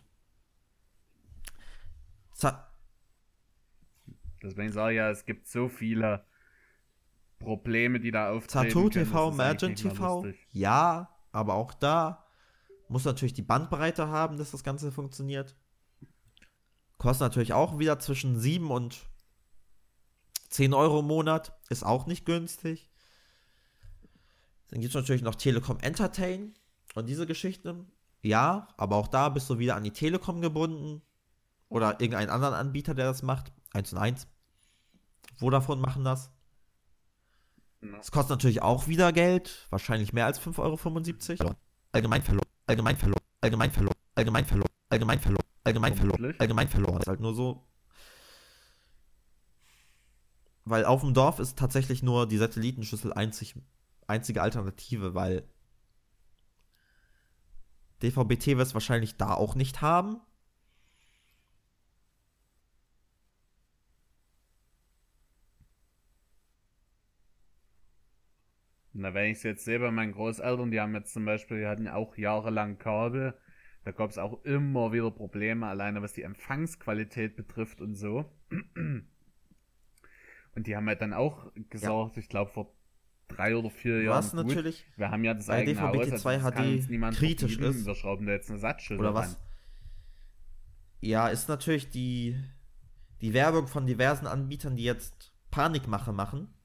deswegen sage ich ja, es gibt so viele Probleme, die da auftreten Zattoo können, TV, das ist eigentlich Mergent nicht mehr TV, lustig. ja, aber auch da muss natürlich die Bandbreite haben, dass das Ganze funktioniert. Kostet natürlich auch wieder zwischen 7 und 10 € im Monat, ist auch nicht günstig. Dann gibt es natürlich noch Telekom Entertain und diese Geschichten. Ja, aber auch da bist du wieder an die Telekom gebunden. Oder irgendeinen anderen Anbieter, der das macht. 1&1. Vodafone machen das. Ja. Es kostet natürlich auch wieder Geld. Wahrscheinlich mehr als 5,75 €. Allgemeinverlor. Das ist halt nur so. Weil auf dem Dorf ist tatsächlich nur die Satellitenschüssel einzige Alternative, weil DVB-T wird es wahrscheinlich da auch nicht haben. Na, wenn ich es jetzt sehe bei meinen Großeltern, die haben jetzt zum Beispiel, die hatten auch jahrelang Kabel. Da gab es auch immer wieder Probleme, alleine was die Empfangsqualität betrifft und so. Und die haben halt dann auch Ja. gesagt, ich glaube vor 3 oder 4 Jahren, Was gut, natürlich wir haben ja das bei eigene Haus, also DVB-T2 das kann uns HD niemand kritisch verbieten, ist, wir schrauben da jetzt eine Satzschüssel oder ran. was, ja, ist natürlich die Werbung von diversen Anbietern, die jetzt Panikmache machen.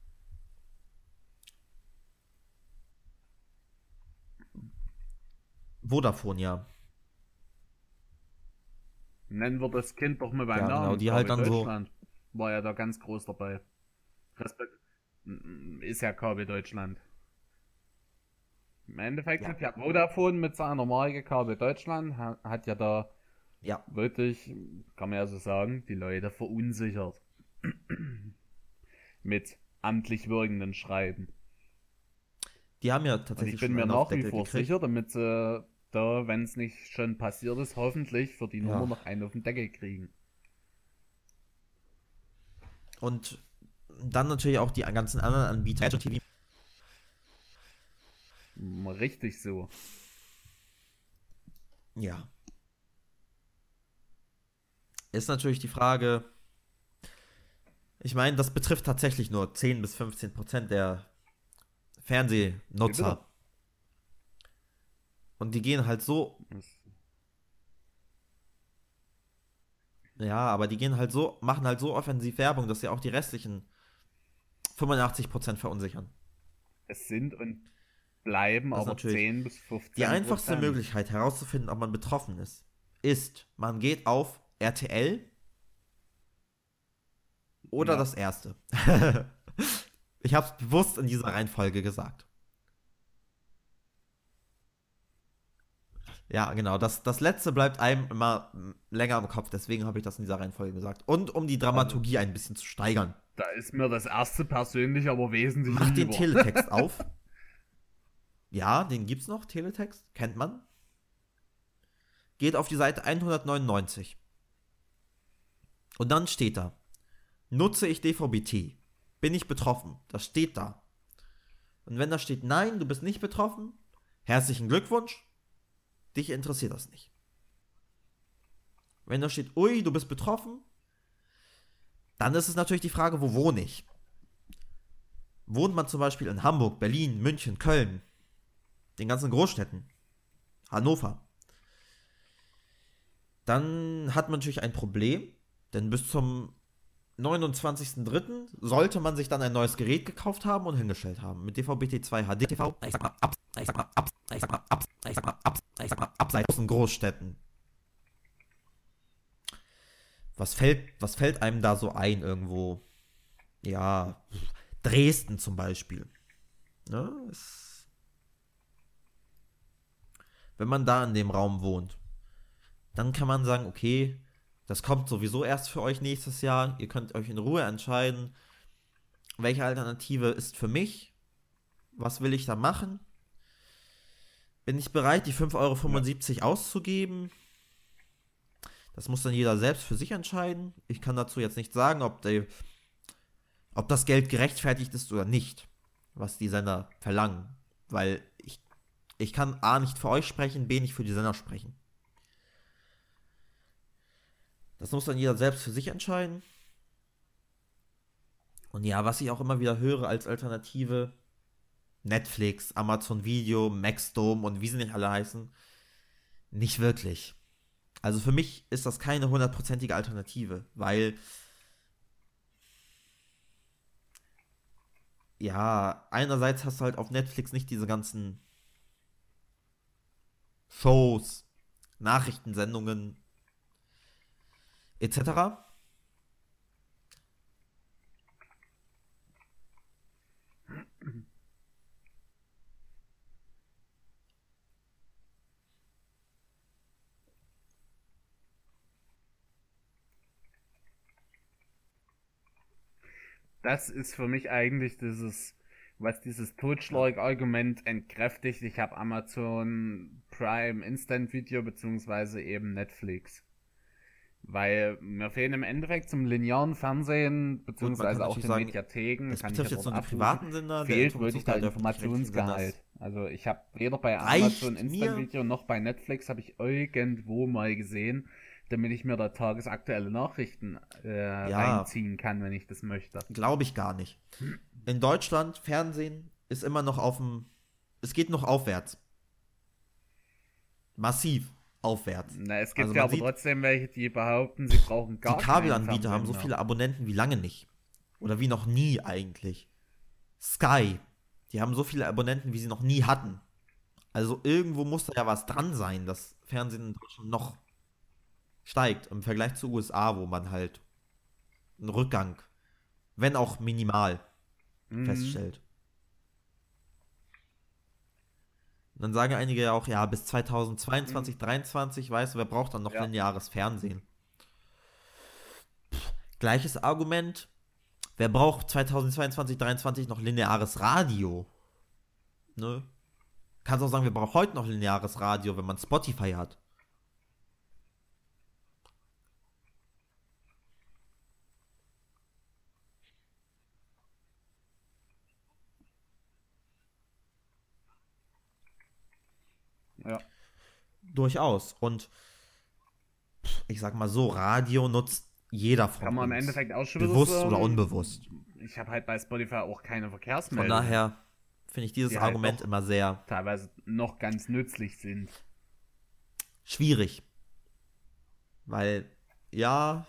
Vodafone, ja. Nennen wir das Kind doch mal beim Ja, genau, Namen, die halt Kabel dann so, Deutschland. War ja da ganz groß dabei. Respekt. Ist ja Kabel Deutschland. Im Endeffekt ja, hat ja Vodafone mit seiner Marke Kabel Deutschland, hat ja da ja. wirklich, kann man ja so sagen, die Leute verunsichert. Mit amtlich wirkenden Schreiben. Die haben ja Und ich tatsächlich bin schon mir einen auf nach den wie Deckel vor gekriegt. sicher, damit sie da, wenn es nicht schon passiert ist, hoffentlich für die Nummer Ja. noch einen auf den Deckel kriegen. Und dann natürlich auch die ganzen anderen Anbieter. Retro TV. Richtig so. Ja. Ist natürlich die Frage, ich meine, das betrifft tatsächlich nur 10 bis 15% der Wie bitte? Fernsehnutzer. Und die gehen halt so, ja, aber die gehen halt so, machen halt so offensiv Werbung, dass sie auch die restlichen 85% verunsichern. Es sind und bleiben Das ist aber natürlich 10 bis die 15 einfachste Prozent. Möglichkeit herauszufinden, ob man betroffen ist, man geht auf RTL oder Ja. das erste. Ich habe es bewusst in dieser Reihenfolge gesagt. Ja, genau. Das letzte bleibt einem immer länger im Kopf, deswegen habe ich das in dieser Reihenfolge gesagt. Und um die Also, Dramaturgie ein bisschen zu steigern. da ist mir das erste persönlich aber wesentlich Macht den lieber. Teletext auf. Ja, den gibt's noch, Teletext, kennt man. Geht auf die Seite 199. Und dann steht da, nutze ich DVB-T? Bin ich betroffen? Das steht da. Und wenn da steht, nein, du bist nicht betroffen, herzlichen Glückwunsch, dich interessiert das nicht. Wenn da steht, ui, du bist betroffen, dann ist es natürlich die Frage, wo wohne ich? Wohnt man zum Beispiel in Hamburg, Berlin, München, Köln, den ganzen Großstädten, Hannover, dann hat man natürlich ein Problem, denn bis zum 29.03. sollte man sich dann ein neues Gerät gekauft haben und hingestellt haben. Mit DVB-T2 HDTV, abseits großen Großstädten. Was fällt einem da so ein irgendwo? Ja, Dresden zum Beispiel. Ne? Wenn man da in dem Raum wohnt, dann kann man sagen, okay, das kommt sowieso erst für euch nächstes Jahr. Ihr könnt euch in Ruhe entscheiden, welche Alternative ist für mich. Was will ich da machen? Bin ich bereit, die 5,75 € auszugeben? Das muss dann jeder selbst für sich entscheiden. Ich kann dazu jetzt nicht sagen, ob das Geld gerechtfertigt ist oder nicht, was die Sender verlangen. Weil ich kann A nicht für euch sprechen, B nicht für die Sender sprechen. Das muss dann jeder selbst für sich entscheiden. Und ja, was ich auch immer wieder höre als Alternative, Netflix, Amazon Video, Maxdome und wie sie nicht alle heißen, nicht wirklich. Also für mich ist das keine hundertprozentige Alternative, weil ja, einerseits hast du halt auf Netflix nicht diese ganzen Shows, Nachrichtensendungen etc. Das ist für mich eigentlich was dieses Totschlag-Argument entkräftigt. Ich habe Amazon Prime Instant Video beziehungsweise eben Netflix. Weil mir fehlen im Endeffekt zum linearen Fernsehen, Gut, man kann beziehungsweise auch natürlich den sagen, Mediatheken, es kann ich betrifft ja jetzt dort nur die abrufen, privaten Sender, der fehlt wirklich der Informationsteil der öffentlich-rechtlichen Sender Informationsgehalt. Also ich habe weder bei reicht Amazon Instant mir. Video noch bei Netflix habe ich irgendwo mal gesehen, damit ich mir da tagesaktuelle Nachrichten Ja, reinziehen kann, wenn ich das möchte. glaube ich gar nicht. In Deutschland, Fernsehen ist immer noch auf dem, es geht noch aufwärts. Massiv aufwärts. Na, es Also gibt ja man aber sieht, trotzdem welche, die behaupten, sie brauchen die gar keinen Kabelanbieter haben Fernsehen so mehr. viele Abonnenten wie lange nicht. Oder wie noch nie eigentlich. Sky, die haben so viele Abonnenten, wie sie noch nie hatten. Also irgendwo muss da ja was dran sein, dass Fernsehen in Deutschland noch steigt im Vergleich zu USA, wo man halt einen Rückgang, wenn auch minimal, Mhm. feststellt. Und dann sagen einige ja auch, ja, bis 2022, 2023, weißt du, wer braucht dann noch Ja. lineares Fernsehen? Gleiches Argument, wer braucht 2022, 2023 noch lineares Radio? Ne? Kannst auch sagen, wir brauchen heute noch lineares Radio, wenn man Spotify hat. Ja. Durchaus. Und ich sag mal so, Radio nutzt jeder von Kann man im uns. Endeffekt auch schon wieder Bewusst oder sagen. unbewusst. Ich habe halt bei Spotify auch keine Von Verkehrsmeldungen, daher finde ich dieses die halt Argument doch immer sehr teilweise noch ganz nützlich sind. schwierig. Weil, ja,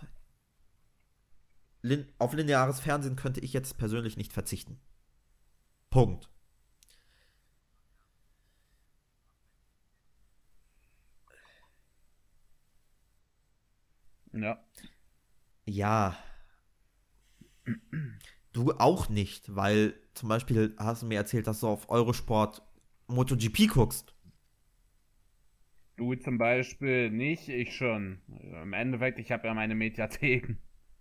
auf lineares Fernsehen könnte ich jetzt persönlich nicht verzichten. Punkt. Ja. Ja, du auch nicht, weil zum Beispiel hast du mir erzählt, dass du auf Eurosport MotoGP guckst. Du zum Beispiel nicht, ich schon. Im Endeffekt, ich habe ja meine Mediatheken.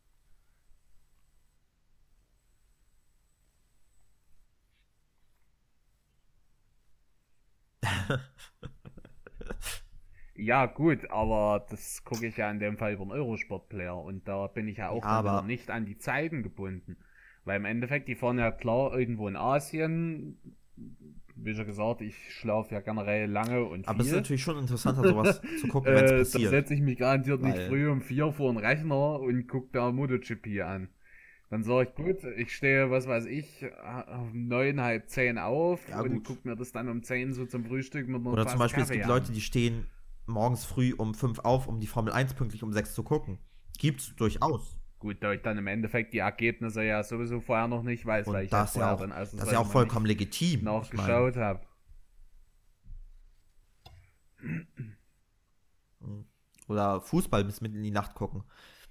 Ja, gut, aber das gucke ich ja in dem Fall über den Eurosport-Player und da bin ich ja Ja, auch dann wieder aber, nicht an die Zeiten gebunden. Weil im Endeffekt, die fahren ja klar irgendwo in Asien. Wie schon gesagt, ich schlafe ja generell lange und aber es ist viel. natürlich schon interessanter, sowas zu gucken, wenn es Da passiert. setze ich mich garantiert nicht Weil, früh um 4 vor den Rechner und gucke da MotoGP an. Dann sage ich, gut, ich stehe, was weiß ich, um 9, halb 10 auf ja und gut. gucke mir das dann um 10 so zum Frühstück mit einer Oder zum Tasse Beispiel, es Kaffee gibt an. Leute, die stehen morgens früh um 5 auf, um die Formel 1 pünktlich um 6 zu gucken. Gibt's durchaus. Gut, da ich dann im Endeffekt die Ergebnisse ja sowieso vorher noch nicht weiß, weil Und ich ja das ist ja vorher auch, dann das ist ja auch ausnahmsweise mal vollkommen nicht legitim. Ich meine, nachgeschaut habe. oder Fußball bis mitten in die Nacht gucken.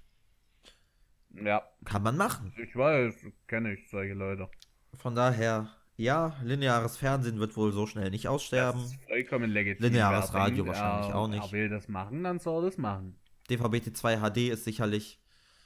Ja, Kann man machen. ich weiß, kenne ich solche Leute. Von daher, ja, lineares Fernsehen wird wohl so schnell nicht Das ist aussterben. vollkommen legitim. Lineares Wer Radio denkt, wahrscheinlich auch er nicht. will das machen, dann soll er das machen. DVB-T2 HD ist sicherlich,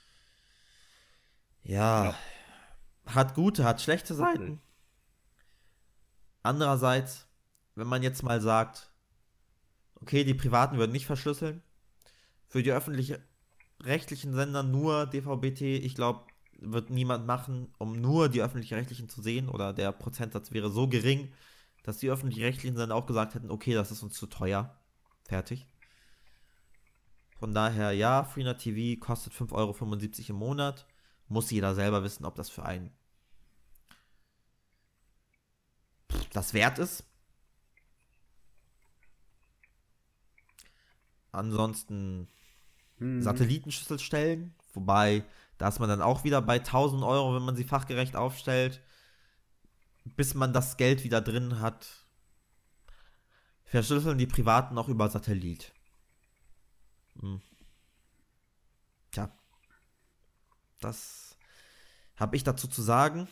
ja, Ja, hat gute, hat schlechte richtig. Seiten. Andererseits, wenn man jetzt mal sagt, okay, die Privaten würden nicht verschlüsseln, für die öffentlich-rechtlichen Sender nur DVB-T, ich glaube, wird niemand machen, um nur die öffentlich-rechtlichen zu sehen, oder der Prozentsatz wäre so gering, dass die öffentlich-rechtlichen Sender auch gesagt hätten, okay, das ist uns zu teuer. Fertig. Von daher, ja, Freenet TV kostet 5,75 € im Monat. Muss jeder selber wissen, ob das für einen das wert ist. Ansonsten Hm. Satellitenschüsselstellen, wobei, da ist man dann auch wieder bei 1.000 €, wenn man sie fachgerecht aufstellt, bis man das Geld wieder drin hat. Verschlüsseln die Privaten auch über Satellit. Hm. Tja, das habe ich dazu zu sagen.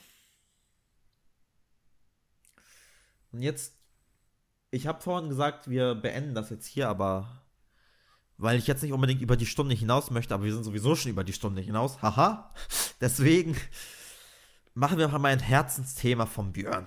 Und jetzt, ich habe vorhin gesagt, wir beenden das jetzt hier, aber weil ich jetzt nicht unbedingt über die Stunde hinaus möchte, aber wir sind sowieso schon über die Stunde hinaus. Haha. Deswegen machen wir mal ein Herzensthema von Björn.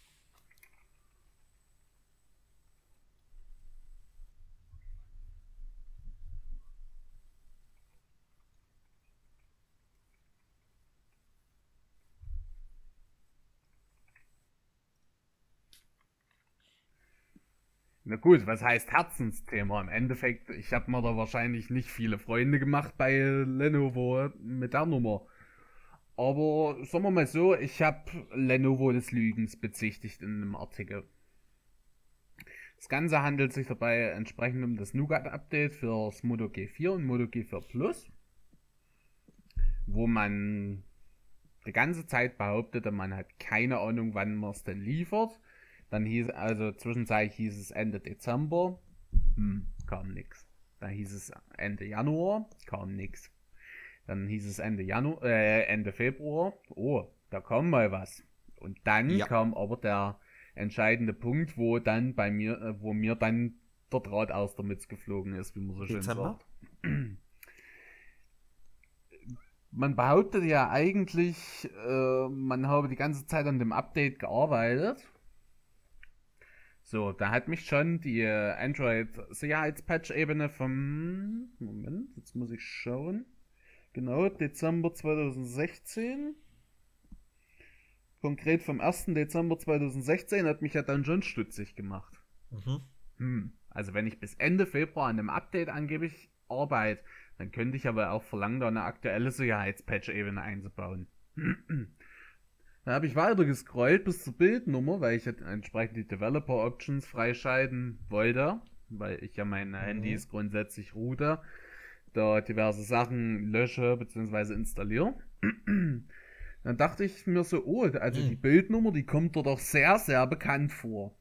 Na gut, was heißt Herzensthema? Im Endeffekt, ich habe mir da wahrscheinlich nicht viele Freunde gemacht bei Lenovo mit der Nummer. Aber sagen wir mal so, ich habe Lenovo des Lügens bezichtigt in einem Artikel. Das Ganze handelt sich dabei entsprechend um das Nougat-Update für das Moto G4 und Moto G4 Plus, wo man die ganze Zeit behauptete, man hat keine Ahnung, wann man es denn liefert. Dann zwischenzeitlich hieß es Ende Dezember, kam nix. Dann hieß es Ende Januar, kam nix. Dann hieß es Ende Februar, oh, da kam mal was. Und dann kam aber der entscheidende Punkt, wo dann wo mir dann der Draht aus der Mütze geflogen ist, wie man so schön sagt. Man behauptet ja eigentlich, man habe die ganze Zeit an dem Update gearbeitet. So, da hat mich schon die Android-Sicherheitspatch-Ebene vom... Moment, jetzt muss ich schauen. Genau, Dezember 2016. Konkret vom 1. Dezember 2016 hat mich ja dann schon stutzig gemacht. Also wenn ich bis Ende Februar an dem Update angeblich arbeite, dann könnte ich aber auch verlangen, da eine aktuelle Sicherheitspatch-Ebene einzubauen. Dann habe ich weiter gescrollt bis zur Bildnummer, weil ich entsprechend die Developer Options freischalten wollte, weil ich ja meine Handys grundsätzlich route, da diverse Sachen lösche bzw. installiere. Dann dachte ich mir so, oh, also die Bildnummer, die kommt dort auch sehr, sehr bekannt vor.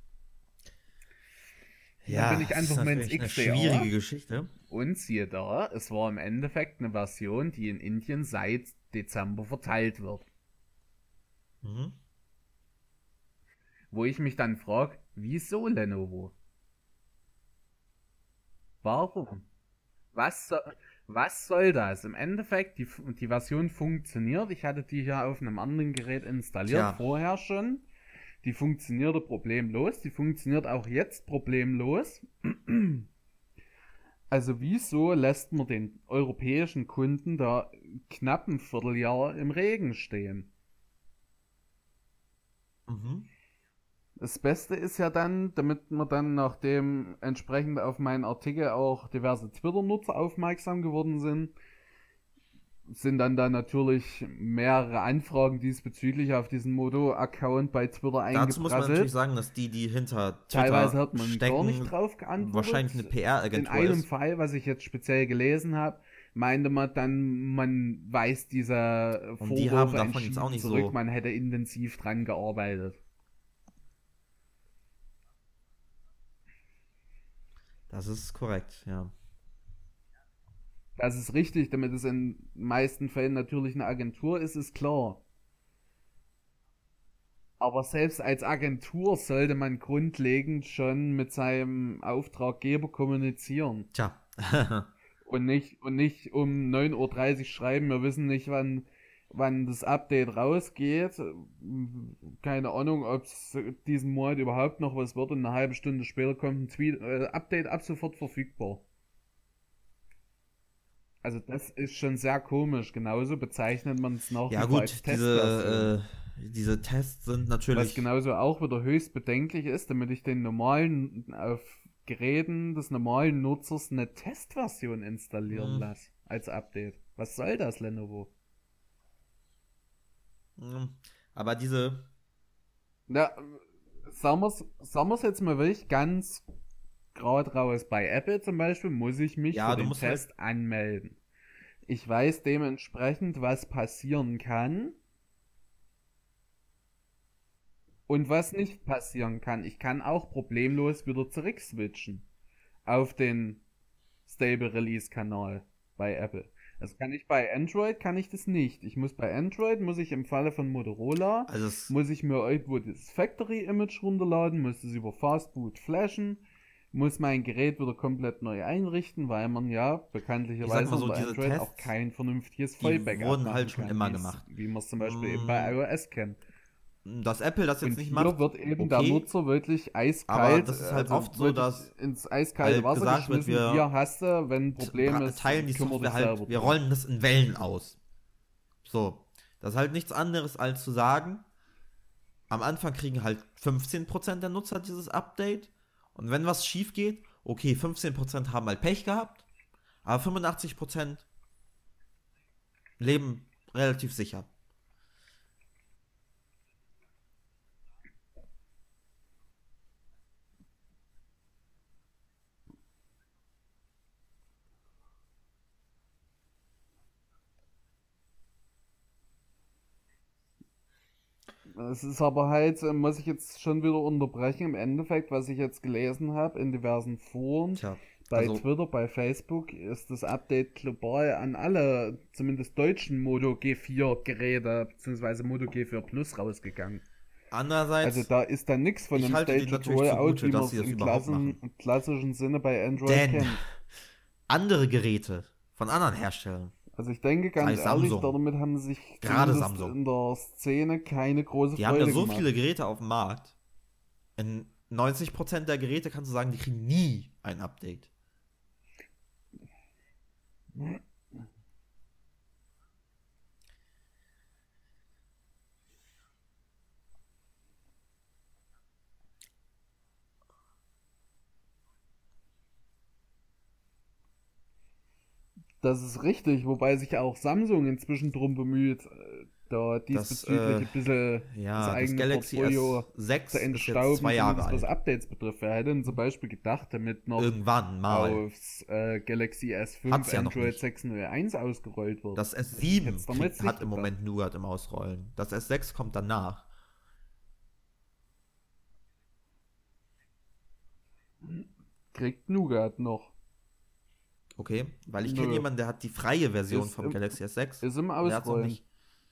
Ja, dann bin ich einfach mal ins eine XDR schwierige Geschichte. und siehe da, es war im Endeffekt eine Version, die in Indien seit Dezember verteilt wird. Wo ich mich dann frage, wieso Lenovo? Warum? Was soll das? Im Endeffekt, die Version funktioniert. Ich hatte die ja auf einem anderen Gerät installiert, vorher schon. Die funktionierte problemlos. Die funktioniert auch jetzt problemlos. Also wieso lässt man den europäischen Kunden da knapp ein Vierteljahr im Regen stehen? Das Beste ist ja dann, damit man dann nachdem entsprechend auf meinen Artikel auch diverse Twitter-Nutzer aufmerksam geworden sind dann da natürlich mehrere Anfragen diesbezüglich auf diesen Moto-Account bei Twitter eingeprasselt. Dazu muss man natürlich sagen, dass die hinter Twitter teilweise hat man stecken, gar nicht drauf geantwortet. Wahrscheinlich eine PR-Agentur in einem Fall, was ich jetzt speziell gelesen habe, meinte man dann, man weist diese Vorwürfe entschieden zurück, man hätte intensiv dran gearbeitet. Das ist korrekt, ja. Das ist richtig, damit es in den meisten Fällen natürlich eine Agentur ist, ist klar. Aber selbst als Agentur sollte man grundlegend schon mit seinem Auftraggeber kommunizieren. Tja. und nicht um 9:30 Uhr schreiben, wir wissen nicht, wann das Update rausgeht. Keine Ahnung, ob es diesen Monat überhaupt noch was wird und eine halbe Stunde später kommt ein Update ab sofort verfügbar. Also das ist schon sehr komisch. Genauso bezeichnet man es noch ja, gut, als Testversion. Diese Tests sind natürlich... Was genauso auch wieder höchst bedenklich ist, damit ich den normalen, auf Geräten des normalen Nutzers eine Testversion installieren lasse als Update. Was soll das, Lenovo? Aber diese... Na, sagen wir's jetzt mal wirklich ganz gerade raus. Bei Apple zum Beispiel muss ich mich für den Test anmelden. Ich weiß dementsprechend, was passieren kann und was nicht passieren kann. Ich kann auch problemlos wieder zurückswitchen auf den Stable Release Kanal bei Apple. Das kann ich bei Android, kann ich das nicht. Muss ich im Falle von Motorola, muss ich mir irgendwo das Factory Image runterladen, muss es über Fastboot flashen, muss mein Gerät wieder komplett neu einrichten, weil man ja Ich sag bekanntlicherweise mal so, unter diese Android auch Tests, kein vernünftiges die Vollbackup wurden machen halt schon kann, immer gemacht. wie man es zum Beispiel eben bei Mm, iOS kennt. Dass Apple das jetzt Und nicht hier macht, wird eben der okay, Nutzer wirklich aber eiskalt, das ist halt also oft so, wirklich dass ins eiskalte halt Wasser gesagt wird, geschmissen. Hier wir hast du, wenn ein Problem ist, teilen die kümmere Software dich halt, selber wir drum. rollen das in Wellen aus. So, das ist halt nichts anderes als zu sagen, am Anfang kriegen halt 15% der Nutzer dieses Update und wenn was schief geht, okay, 15% haben halt Pech gehabt, aber 85% leben relativ sicher. Es ist aber halt, muss ich jetzt schon wieder unterbrechen, im Endeffekt, was ich jetzt gelesen habe in diversen Foren, Tja, bei also Twitter, bei Facebook, ist das Update global an alle, zumindest deutschen Moto G4 Geräte, beziehungsweise Moto G4 Plus rausgegangen. Also andererseits, da ist dann nichts von ich einem halte denen Staged natürlich Rollout, zugute, wie man dass es sie das im überhaupt machen. klassischen Sinne bei Android Denn kennt. andere Geräte von anderen Herstellern, Also ich denke sei ganz es ehrlich, Samsung, damit haben sich gerade zumindest Samsung, in der Szene keine große die haben ja Freude so gemacht. viele Geräte auf dem Markt. In 90% der Geräte kannst du sagen, die kriegen nie ein Update. Das ist richtig, wobei sich auch Samsung inzwischen drum bemüht, da Das, diesbezüglich ein bisschen das ja, das eigene Galaxy Portfolio zu S6 ist jetzt entstauben, 2 Jahre zumindest was alt. Updates betrifft. Wer hätte denn zum Beispiel gedacht, damit noch Irgendwann mal. aufs Galaxy S5 Hat's ja noch Android nicht. 601 ausgerollt wird? Das Hätte es S7 damals nicht hat im gedacht. Moment Nougat im Ausrollen. Das S6 kommt danach. Kriegt Nougat noch. Okay? Weil ich kenne Nö. jemanden, der hat die freie Version Ist vom im, Galaxy S6 ist im und der hat es noch Ausrollen. nicht.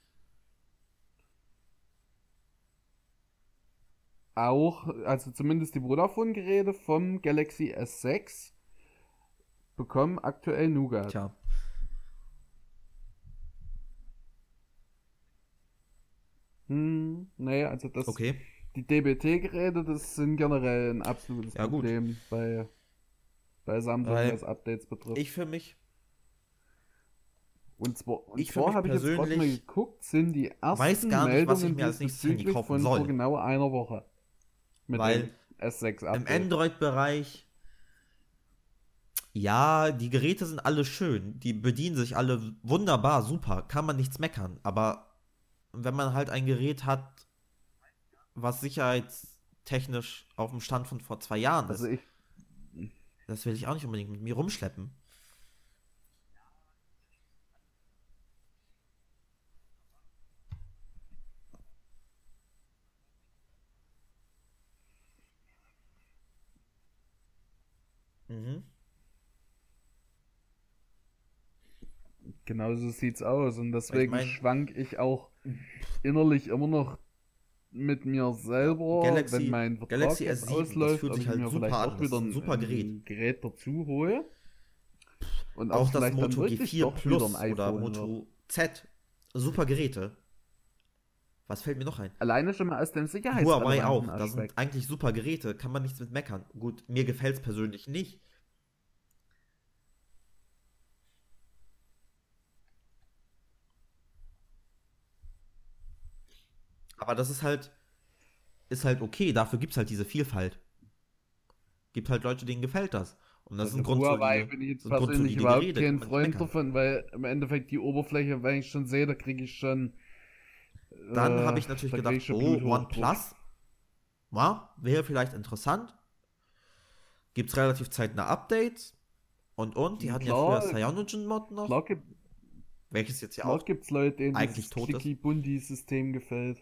Auch, also zumindest die Vodafone-Geräte vom Galaxy S6 bekommen aktuell Nougat. Tja, Nee, also okay. die DBT-Geräte, das sind generell ein absolutes Ja, gut. Problem bei Samsung, Weil was Updates betrifft. ich für mich, Und ich für zwar mich habe ich jetzt gerade mal persönlich geguckt, sind die weiß ersten gar nicht, was ich Meldungen mir als nächstes Handy diesbezüglich kaufen von vor soll. genau einer Woche mit dem Weil S6 im Update. Android-Bereich, ja, die Geräte sind alle schön. Die bedienen sich alle wunderbar, super. Kann man nichts meckern. Aber wenn man halt ein Gerät hat, was sicherheitstechnisch auf dem Stand von vor 2 Jahren Also ist, das will ich auch nicht unbedingt mit mir rumschleppen. Mhm. Genauso sieht's aus und Ich deswegen meine, schwank ich auch innerlich immer noch mit mir ja, selber, wenn mein Vertrag Galaxy jetzt S7, das ausläuft, fühlt ob sich ich halt mir super vielleicht an. doch Das wieder ist ein super Gerät. ein Gerät dazu hole und ob Auch es das vielleicht dann Moto wirklich G4 doch wieder ein Plus oder iPhone wird. Moto Z, super Geräte. Was fällt mir noch ein? Alleine schon mal aus dem Huawei sicherheitsrelevanten auch, das sind Aspekt. eigentlich super Geräte, kann man nichts mit meckern. Gut, mir gefällt es persönlich nicht. Aber das ist halt okay, dafür gibt es halt diese Vielfalt. Gibt halt Leute, denen gefällt das. Und das Also Huawei bin ich jetzt sind persönlich grundsolide überhaupt Geräte, kann kein man nicht Freund meckern. davon, weil im Endeffekt die Oberfläche, wenn ich schon sehe, Dann habe ich natürlich da kriege gedacht, ich schon oh, Bluthochdruck. OnePlus, wäre vielleicht interessant. Gibt es relativ zeitnah Updates. Und die hatten ja früher Klar, Cyanogen-Mod noch, klar, gibt, welches jetzt ja klar auch gibt's Leute, denen eigentlich dieses tot ist. Clicky-Bundy-System gefällt.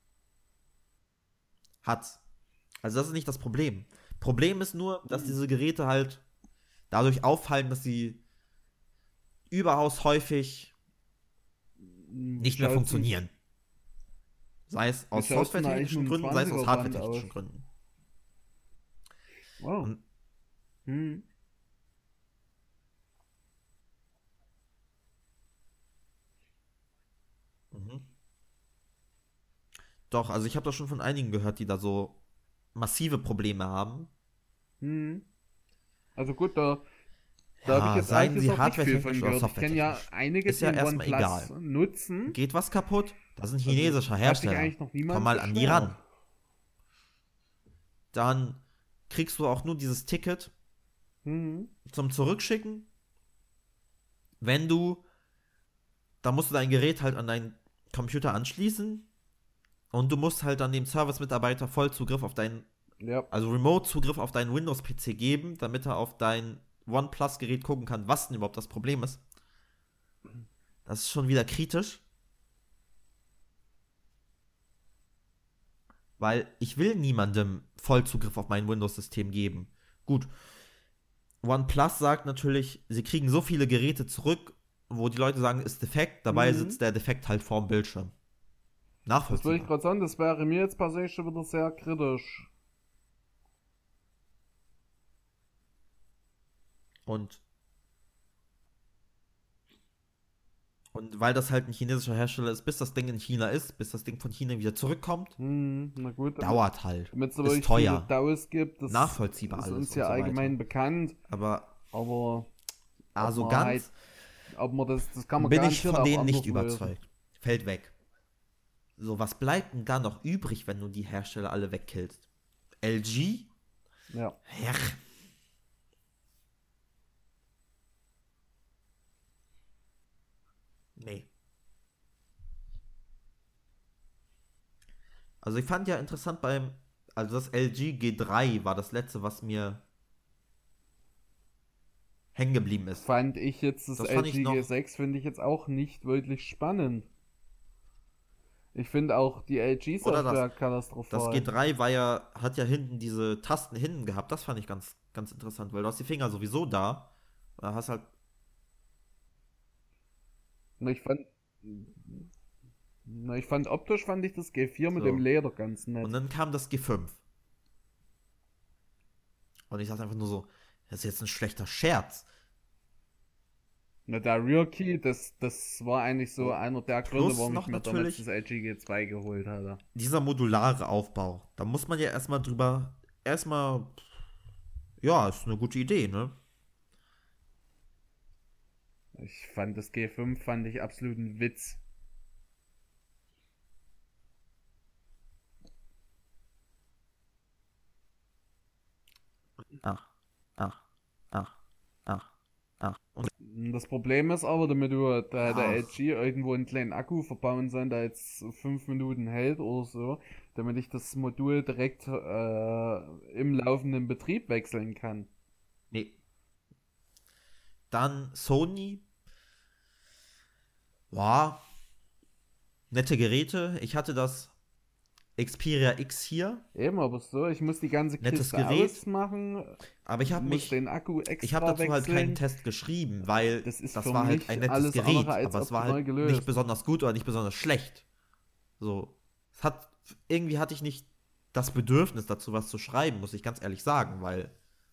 Hat's. Also das ist nicht das Problem. Problem ist nur, dass diese Geräte halt dadurch auffallen, dass sie überaus häufig nicht mehr Schaut's funktionieren. Sei es Wie aus schaut's denn eigentlich softwaretechnischen mit dem Gründen, sei es aus 20er Band hardwaretechnischen aus? Gründen. Wow. Und Hm. Mhm. Doch, also ich habe das schon von einigen gehört, die da so massive Probleme haben. Hm. Also gut, da habe ich Ja, jetzt ehrlich seien sie gesagt nicht viel hardwaretechnisch von oder gehört. Ich kenne ja softwaretechnisch. einige, Ist die ja den erstmal OnePlus egal. nutzen. Geht was kaputt? Das ist ein Also chinesischer hat sich Hersteller. eigentlich noch Komm niemand mal an die beschwert. ran. Dann kriegst du auch nur dieses Ticket Hm. zum Zurückschicken, wenn du, da musst du dein Gerät halt an deinen Computer anschließen und du musst halt dann dem Service-Mitarbeiter Vollzugriff auf deinen, Ja. also Remote-Zugriff auf deinen Windows-PC geben, damit er auf dein OnePlus-Gerät gucken kann, was denn überhaupt das Problem ist. Das ist schon wieder kritisch, weil ich will niemandem Vollzugriff auf mein Windows-System geben. Gut, OnePlus sagt natürlich, sie kriegen so viele Geräte zurück, wo die Leute sagen, ist defekt, dabei Hm. sitzt der Defekt halt vorm Bildschirm. Das würde ich Nachvollziehbar. gerade sagen, das wäre mir jetzt persönlich schon wieder sehr kritisch. Und, und weil das halt ein chinesischer Hersteller ist, bis das Ding in China ist, bis das Ding von China wieder zurückkommt, Hm. Na gut, dauert halt. damit es so Ist wirklich viele teuer. DAOs gibt, das Nachvollziehbar ist alles uns und ja so weiter. allgemein bekannt. Aber Aber ob also man halt, ganz ob man das kann man bin ich garantiert von auch denen anders nicht lösen. überzeugt. Fällt weg. So, was bleibt denn da noch übrig, wenn du die Hersteller alle wegkillst? LG? Ja. Ja. Nee. Also ich fand ja interessant also das LG G3 war das letzte, was mir hängen geblieben ist. Fand ich jetzt das Das fand ich LG noch, G6 finde ich jetzt auch nicht wirklich spannend. Ich finde auch die oder LG-Software das katastrophal. G3 hat ja hinten diese Tasten hinten gehabt. Das fand ich ganz, ganz interessant, weil du hast die Finger sowieso da. Da hast halt, Na, ich fand, ich fand optisch fand ich das G4 mit dem so. Leder ganz Und nett. dann kam das G5. Und ich dachte einfach nur so, das ist jetzt ein schlechter Scherz. Na, der Rear Key, das war eigentlich so So. einer der Gründe, Plus warum ich noch mir damals natürlich das LG G2 geholt hatte. dieser modulare Aufbau. Da muss man ja ja, ist eine gute Idee, ne? Ich fand das G5 fand ich absoluten Witz. Ach, ach, ach, ach, ach. Und Das Problem ist aber, damit du der ach, LG irgendwo einen kleinen Akku verbauen soll, der jetzt 5 Minuten hält oder so, damit ich das Modul direkt im laufenden Betrieb wechseln kann. nee. Dann Sony, war nette Geräte. Ich hatte das Xperia X hier, Eben, aber so, ich muss die ganze nettes Kiste Gerät, ausmachen, aber muss den Akku ich habe extra dazu halt keinen wechseln. Test geschrieben, weil Das ist das für war halt ein mich nettes alles andere Gerät, als aber es war optimal halt nicht gelöst. besonders gut oder nicht besonders schlecht. So, irgendwie hatte ich nicht das Bedürfnis dazu, was zu schreiben, muss ich ganz ehrlich sagen, weil,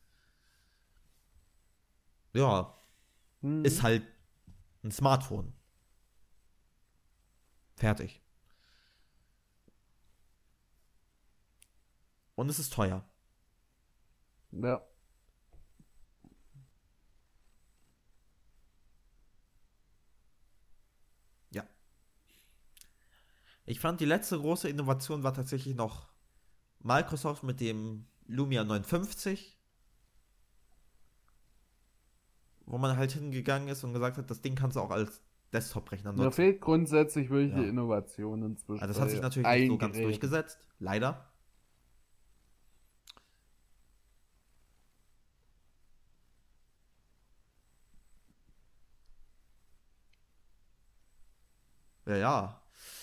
ja, ist Hm, halt ein Smartphone. Fertig. Und es ist teuer. ja. Ja. Ich fand, die letzte große Innovation war tatsächlich noch Microsoft mit dem Lumia 950, wo man halt hingegangen ist und gesagt hat, das Ding kannst du auch als Desktop-Rechner Mir nutzen. fehlt grundsätzlich wirklich die Ja. Innovation inzwischen Also das hat sich bei natürlich nicht so allen ganz Geräten. durchgesetzt, leider. Ja, ja.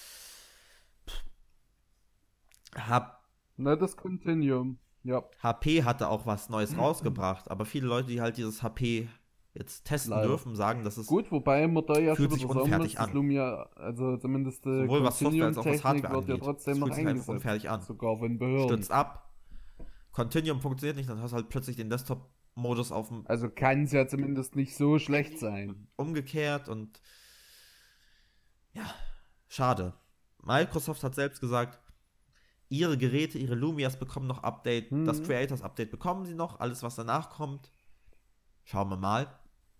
Hab, Na, das Continuum. Ja, HP hatte auch was Neues rausgebracht, aber viele Leute, die halt dieses HP jetzt testen leider. dürfen, sagen, dass es Gut, wobei man da ja schon fühlt wieder sich sagen muss, unfertig das an. Lumia, also zumindest die Sowohl was Software als auch was Continuum-Technik Hardware wird ja angeht. Es trotzdem noch fühlt sich einfach eingesetzt. unfertig an. Sogar von Behörden. Stürzt ab, Continuum funktioniert nicht, dann hast du halt plötzlich den Desktop Modus auf dem Also kann es ja zumindest nicht so schlecht sein. umgekehrt und ja, schade. Microsoft hat selbst gesagt, ihre Geräte, ihre Lumias bekommen noch Update, das Creators Update bekommen sie noch, alles was danach kommt. Schauen wir mal.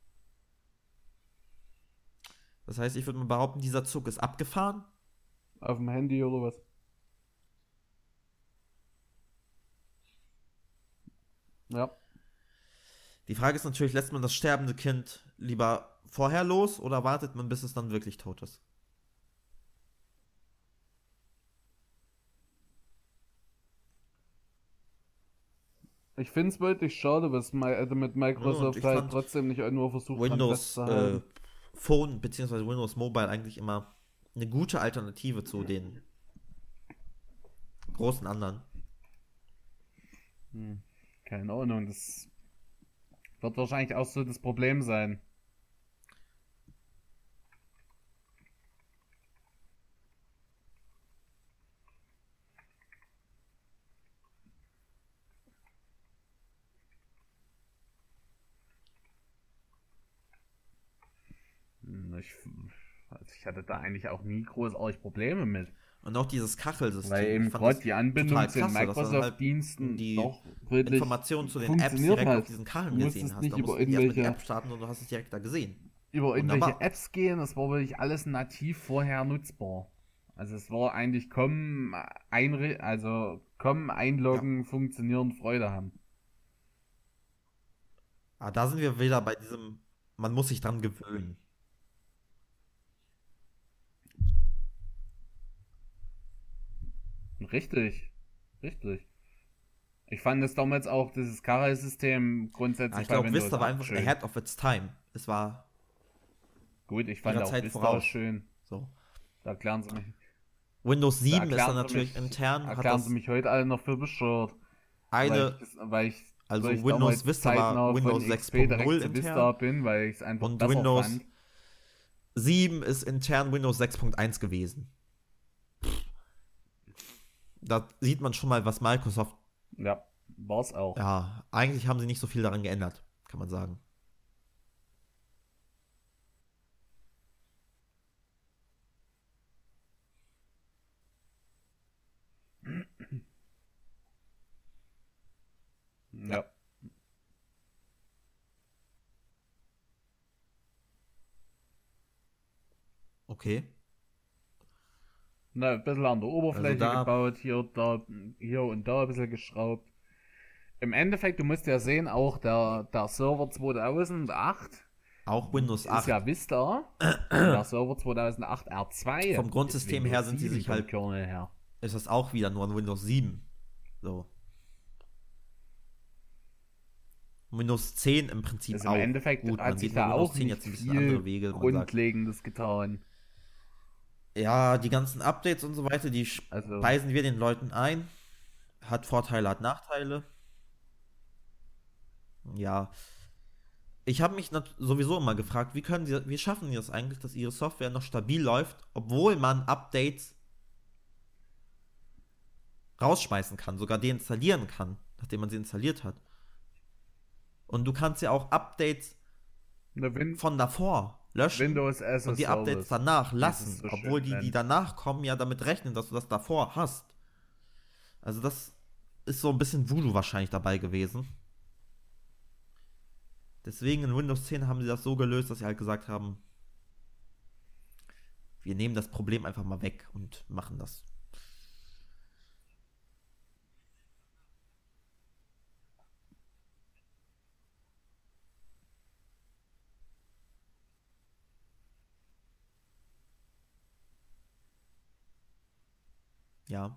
Das heißt, ich würde mal behaupten, dieser Zug ist abgefahren. Auf dem Handy oder was? Ja. Die Frage ist natürlich, lässt man das sterbende Kind lieber vorher los oder wartet man, bis es dann wirklich tot ist? Ich finde es wirklich schade, was mit und Microsoft ich halt fand trotzdem nicht nur versucht dran Windows festzuhalten. Phone bzw. Windows Mobile eigentlich immer eine gute Alternative zu den großen anderen. Keine Ahnung, das wird wahrscheinlich auch so das Problem sein. Ich, also ich hatte da eigentlich auch nie großartig Probleme mit. Und auch dieses Kachelsystem. Weil Ich eben fand gerade das die Anbindung total zu den klasse, dass du halt Microsoft-Diensten die doch wirklich Informationen zu den Apps funktioniert direkt auf hat. diesen Kacheln Du gesehen musstest hast. nicht Da über musst du nicht erst mit der irgendwelche, App starten, sondern du hast es direkt da gesehen. über irgendwelche Wunderbar. Apps gehen, das war wirklich alles nativ vorher nutzbar. Also es war eigentlich kommen, Ja. einloggen, funktionieren, Freude haben. Aber da sind wir wieder bei diesem, man muss sich dran gewöhnen. Richtig, richtig. Ich fand es damals auch, dieses Kara-System Ja, grundsätzlich ich bei glaube, Windows Vista war 8 einfach schön. ahead of its time. Es war Gut, ich fand ihrer auch Zeit Vista voraus. schön. So. Da erklären sie mich, Windows da 7 ist dann erklären sie natürlich mich, intern, hat erklären sie das mich heute alle noch für bescheuert. eine, Weil ich also weil ich Windows damals Vista war zeitnah von Windows XP direkt 6.0 zu Vista intern bin, weil ich es einfach und besser Windows fand. 7 ist intern Windows 6.1 gewesen. Da sieht man schon mal, was Microsoft, Ja, war's auch. ja, eigentlich haben sie nicht so viel daran geändert, kann man sagen. Ja, Ja. okay. Na, ein bisschen an der Also Oberfläche da gebaut, hier und da ein bisschen geschraubt. Im Endeffekt, du musst ja sehen, auch der Server 2008 auch Windows ist ja 8. Vista. Und der Server 2008 R2 Vom ist Grundsystem her Windows sind sie 7 sich vom halt, Kernel her. ist das auch wieder nur ein Windows 7. So. Windows 10 im Prinzip Also im auch. Endeffekt Gut, hat man sich geht mit da Windows auch 10 nicht jetzt ein bisschen viel andere Wege. Man sagt, Grundlegendes getan. ja, die ganzen Updates und so weiter, die Also, speisen wir den Leuten ein. Hat Vorteile, hat Nachteile. Ja, ich habe mich sowieso immer gefragt, wie schaffen die das eigentlich, dass ihre Software noch stabil läuft, obwohl man Updates rausschmeißen kann, sogar deinstallieren kann, nachdem man sie installiert hat. Und du kannst ja auch Updates eine von davor löschen Windows as a und die Updates Service, danach wie sie es lassen, so obwohl schön die nennen. danach kommen, ja damit rechnen, dass du das davor hast. Also das ist so ein bisschen Voodoo wahrscheinlich dabei gewesen. Deswegen in Windows 10 haben sie das so gelöst, dass sie halt gesagt haben, wir nehmen das Problem einfach mal weg und machen das. Ja.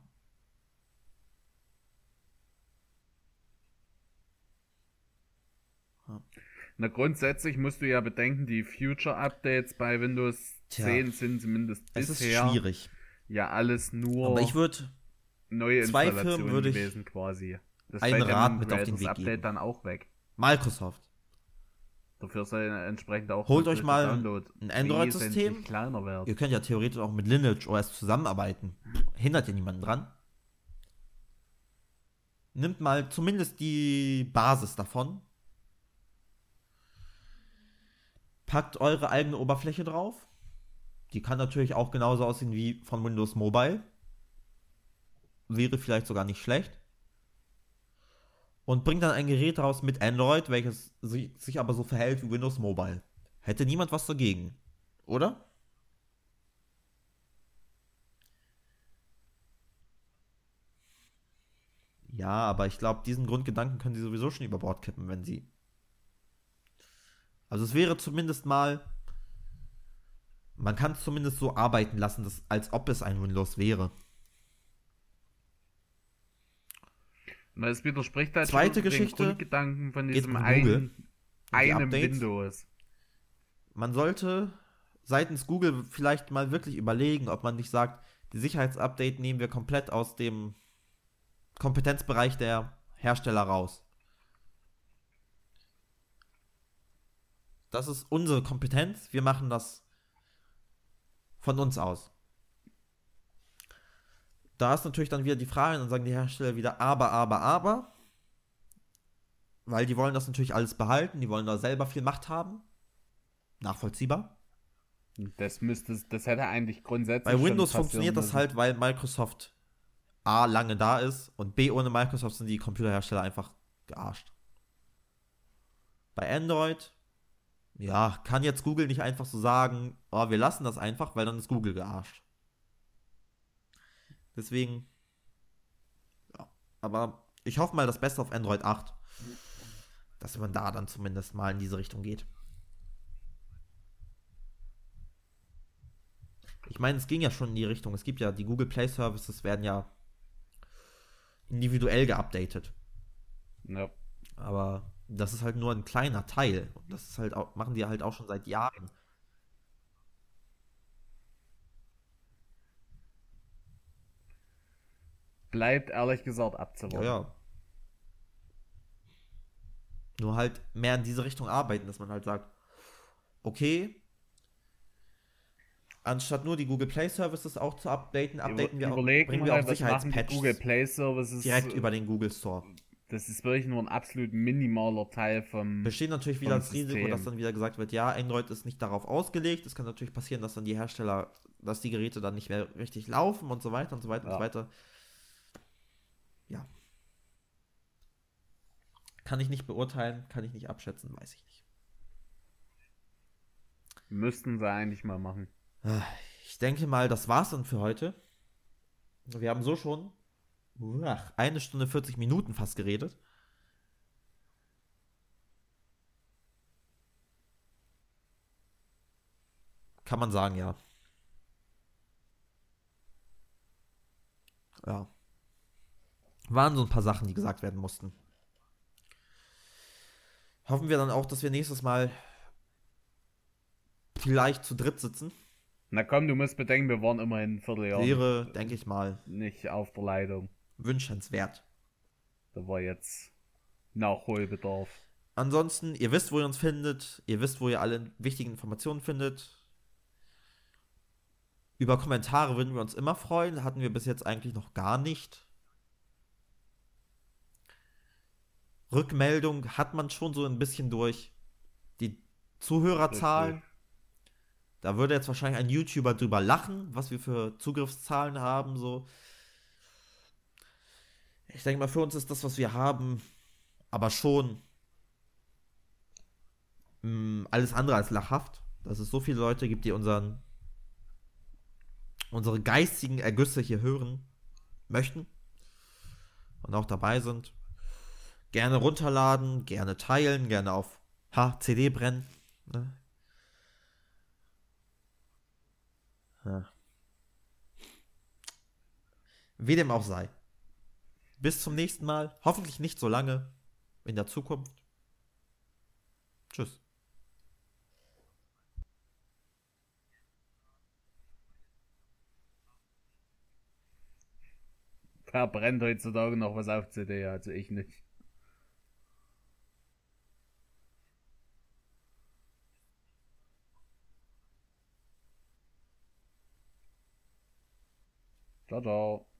Ja. Na, grundsätzlich musst du ja bedenken, die Future Updates bei Windows Tja, 10 sind zumindest es ist bisher schwierig. ja alles Aber ich nur würde neue zwei Firmen Installationen würde ich gewesen quasi. Das einen fällt ja Rat mit dem mit auf den Creators Weg Update geben. dann auch weg. Microsoft. Dafür soll entsprechend auch Holt euch der mal Download ein Android-System. wesentlich kleiner werden. Ihr könnt ja theoretisch auch mit Lineage OS zusammenarbeiten. Hindert ja niemanden dran. Nimmt mal zumindest die Basis davon packt eure eigene Oberfläche drauf. Die kann natürlich auch genauso aussehen wie von Windows Mobile. Wäre vielleicht sogar nicht schlecht. Und bringt dann ein Gerät raus mit Android, welches sich aber so verhält wie Windows Mobile. Hätte niemand was dagegen, oder? Ja, aber ich glaube, diesen Grundgedanken können sie sowieso schon über Bord kippen, wenn sie. Also es wäre zumindest mal. Man kann es zumindest so arbeiten lassen, als ob es ein Windows wäre. Weil es widerspricht halt schon Zweite wieder den Geschichte Grundgedanken von geht diesem um Google und die einem Updates. Windows. Man sollte seitens Google vielleicht mal wirklich überlegen, ob man nicht sagt, die Sicherheitsupdate nehmen wir komplett aus dem Kompetenzbereich der Hersteller raus. Das ist unsere Kompetenz, wir machen das von uns aus. Da ist natürlich dann wieder die Frage, dann sagen die Hersteller wieder aber, weil die wollen das natürlich alles behalten, die wollen da selber viel Macht haben. Nachvollziehbar. Das hätte eigentlich grundsätzlich Bei schon Windows passieren funktioniert das müssen. halt, weil Microsoft A lange da ist und B ohne Microsoft sind die Computerhersteller einfach gearscht. Bei Android, ja, kann jetzt Google nicht einfach so sagen, oh, wir lassen das einfach, weil dann ist Google gearscht. Deswegen, ja. Aber ich hoffe mal das Beste auf Android 8, dass man da dann zumindest mal in diese Richtung geht. Ich meine, es ging ja schon in die Richtung. Es gibt ja die Google Play Services werden ja individuell geupdatet. Ja. Aber das ist halt nur ein kleiner Teil. Und das ist halt auch, machen die halt auch schon seit Jahren. Bleibt ehrlich gesagt Ja, abzuwarten. ja. Nur halt mehr in diese Richtung arbeiten, dass man halt sagt, okay, anstatt nur die Google Play Services auch zu updaten, Überleg bringen wir auch mal, was machen die Google Sicherheitspatches Play Services? direkt über den Google Store. Das ist wirklich nur ein absolut minimaler Teil Besteht natürlich wieder vom das Risiko, dass System. dann wieder gesagt wird, ja, Android ist nicht darauf ausgelegt. Es kann natürlich passieren, dass dann die Hersteller, dass die Geräte dann nicht mehr richtig laufen und so weiter und so weiter und so Ja. weiter. Ja. Kann ich nicht beurteilen, kann ich nicht abschätzen, weiß ich nicht. Müssten sie eigentlich mal machen. Ich denke mal, das war's dann für heute. Wir haben so schon 1 Stunde 40 Minuten fast geredet. Kann man sagen, ja. Ja. Waren so ein paar Sachen, die gesagt werden mussten. Hoffen wir dann auch, dass wir nächstes Mal vielleicht zu dritt sitzen. Na komm, du musst bedenken, wir waren immerhin ein Vierteljahr Wäre, denke ich mal, nicht auf der Leitung. wünschenswert. Da war jetzt Nachholbedarf. Ansonsten, ihr wisst, wo ihr uns findet. Ihr wisst, wo ihr alle wichtigen Informationen findet. Über Kommentare würden wir uns immer freuen. Hatten wir bis jetzt eigentlich noch gar nicht. Rückmeldung hat man schon so ein bisschen durch die Zuhörerzahlen. Richtig. Da würde jetzt wahrscheinlich ein YouTuber drüber lachen, was wir für Zugriffszahlen haben. So. Ich denke mal, für uns ist das, was wir haben, aber schon alles andere als lachhaft. Dass es so viele Leute gibt, die unsere geistigen Ergüsse hier hören möchten und auch dabei sind. Gerne runterladen, gerne teilen, gerne auf CD brennen. Ne? Ja. Wie dem auch sei. Bis zum nächsten Mal. Hoffentlich nicht so lange in der Zukunft. Tschüss. Wer brennt heutzutage noch was auf CD? Also ich nicht. Ciao, ciao.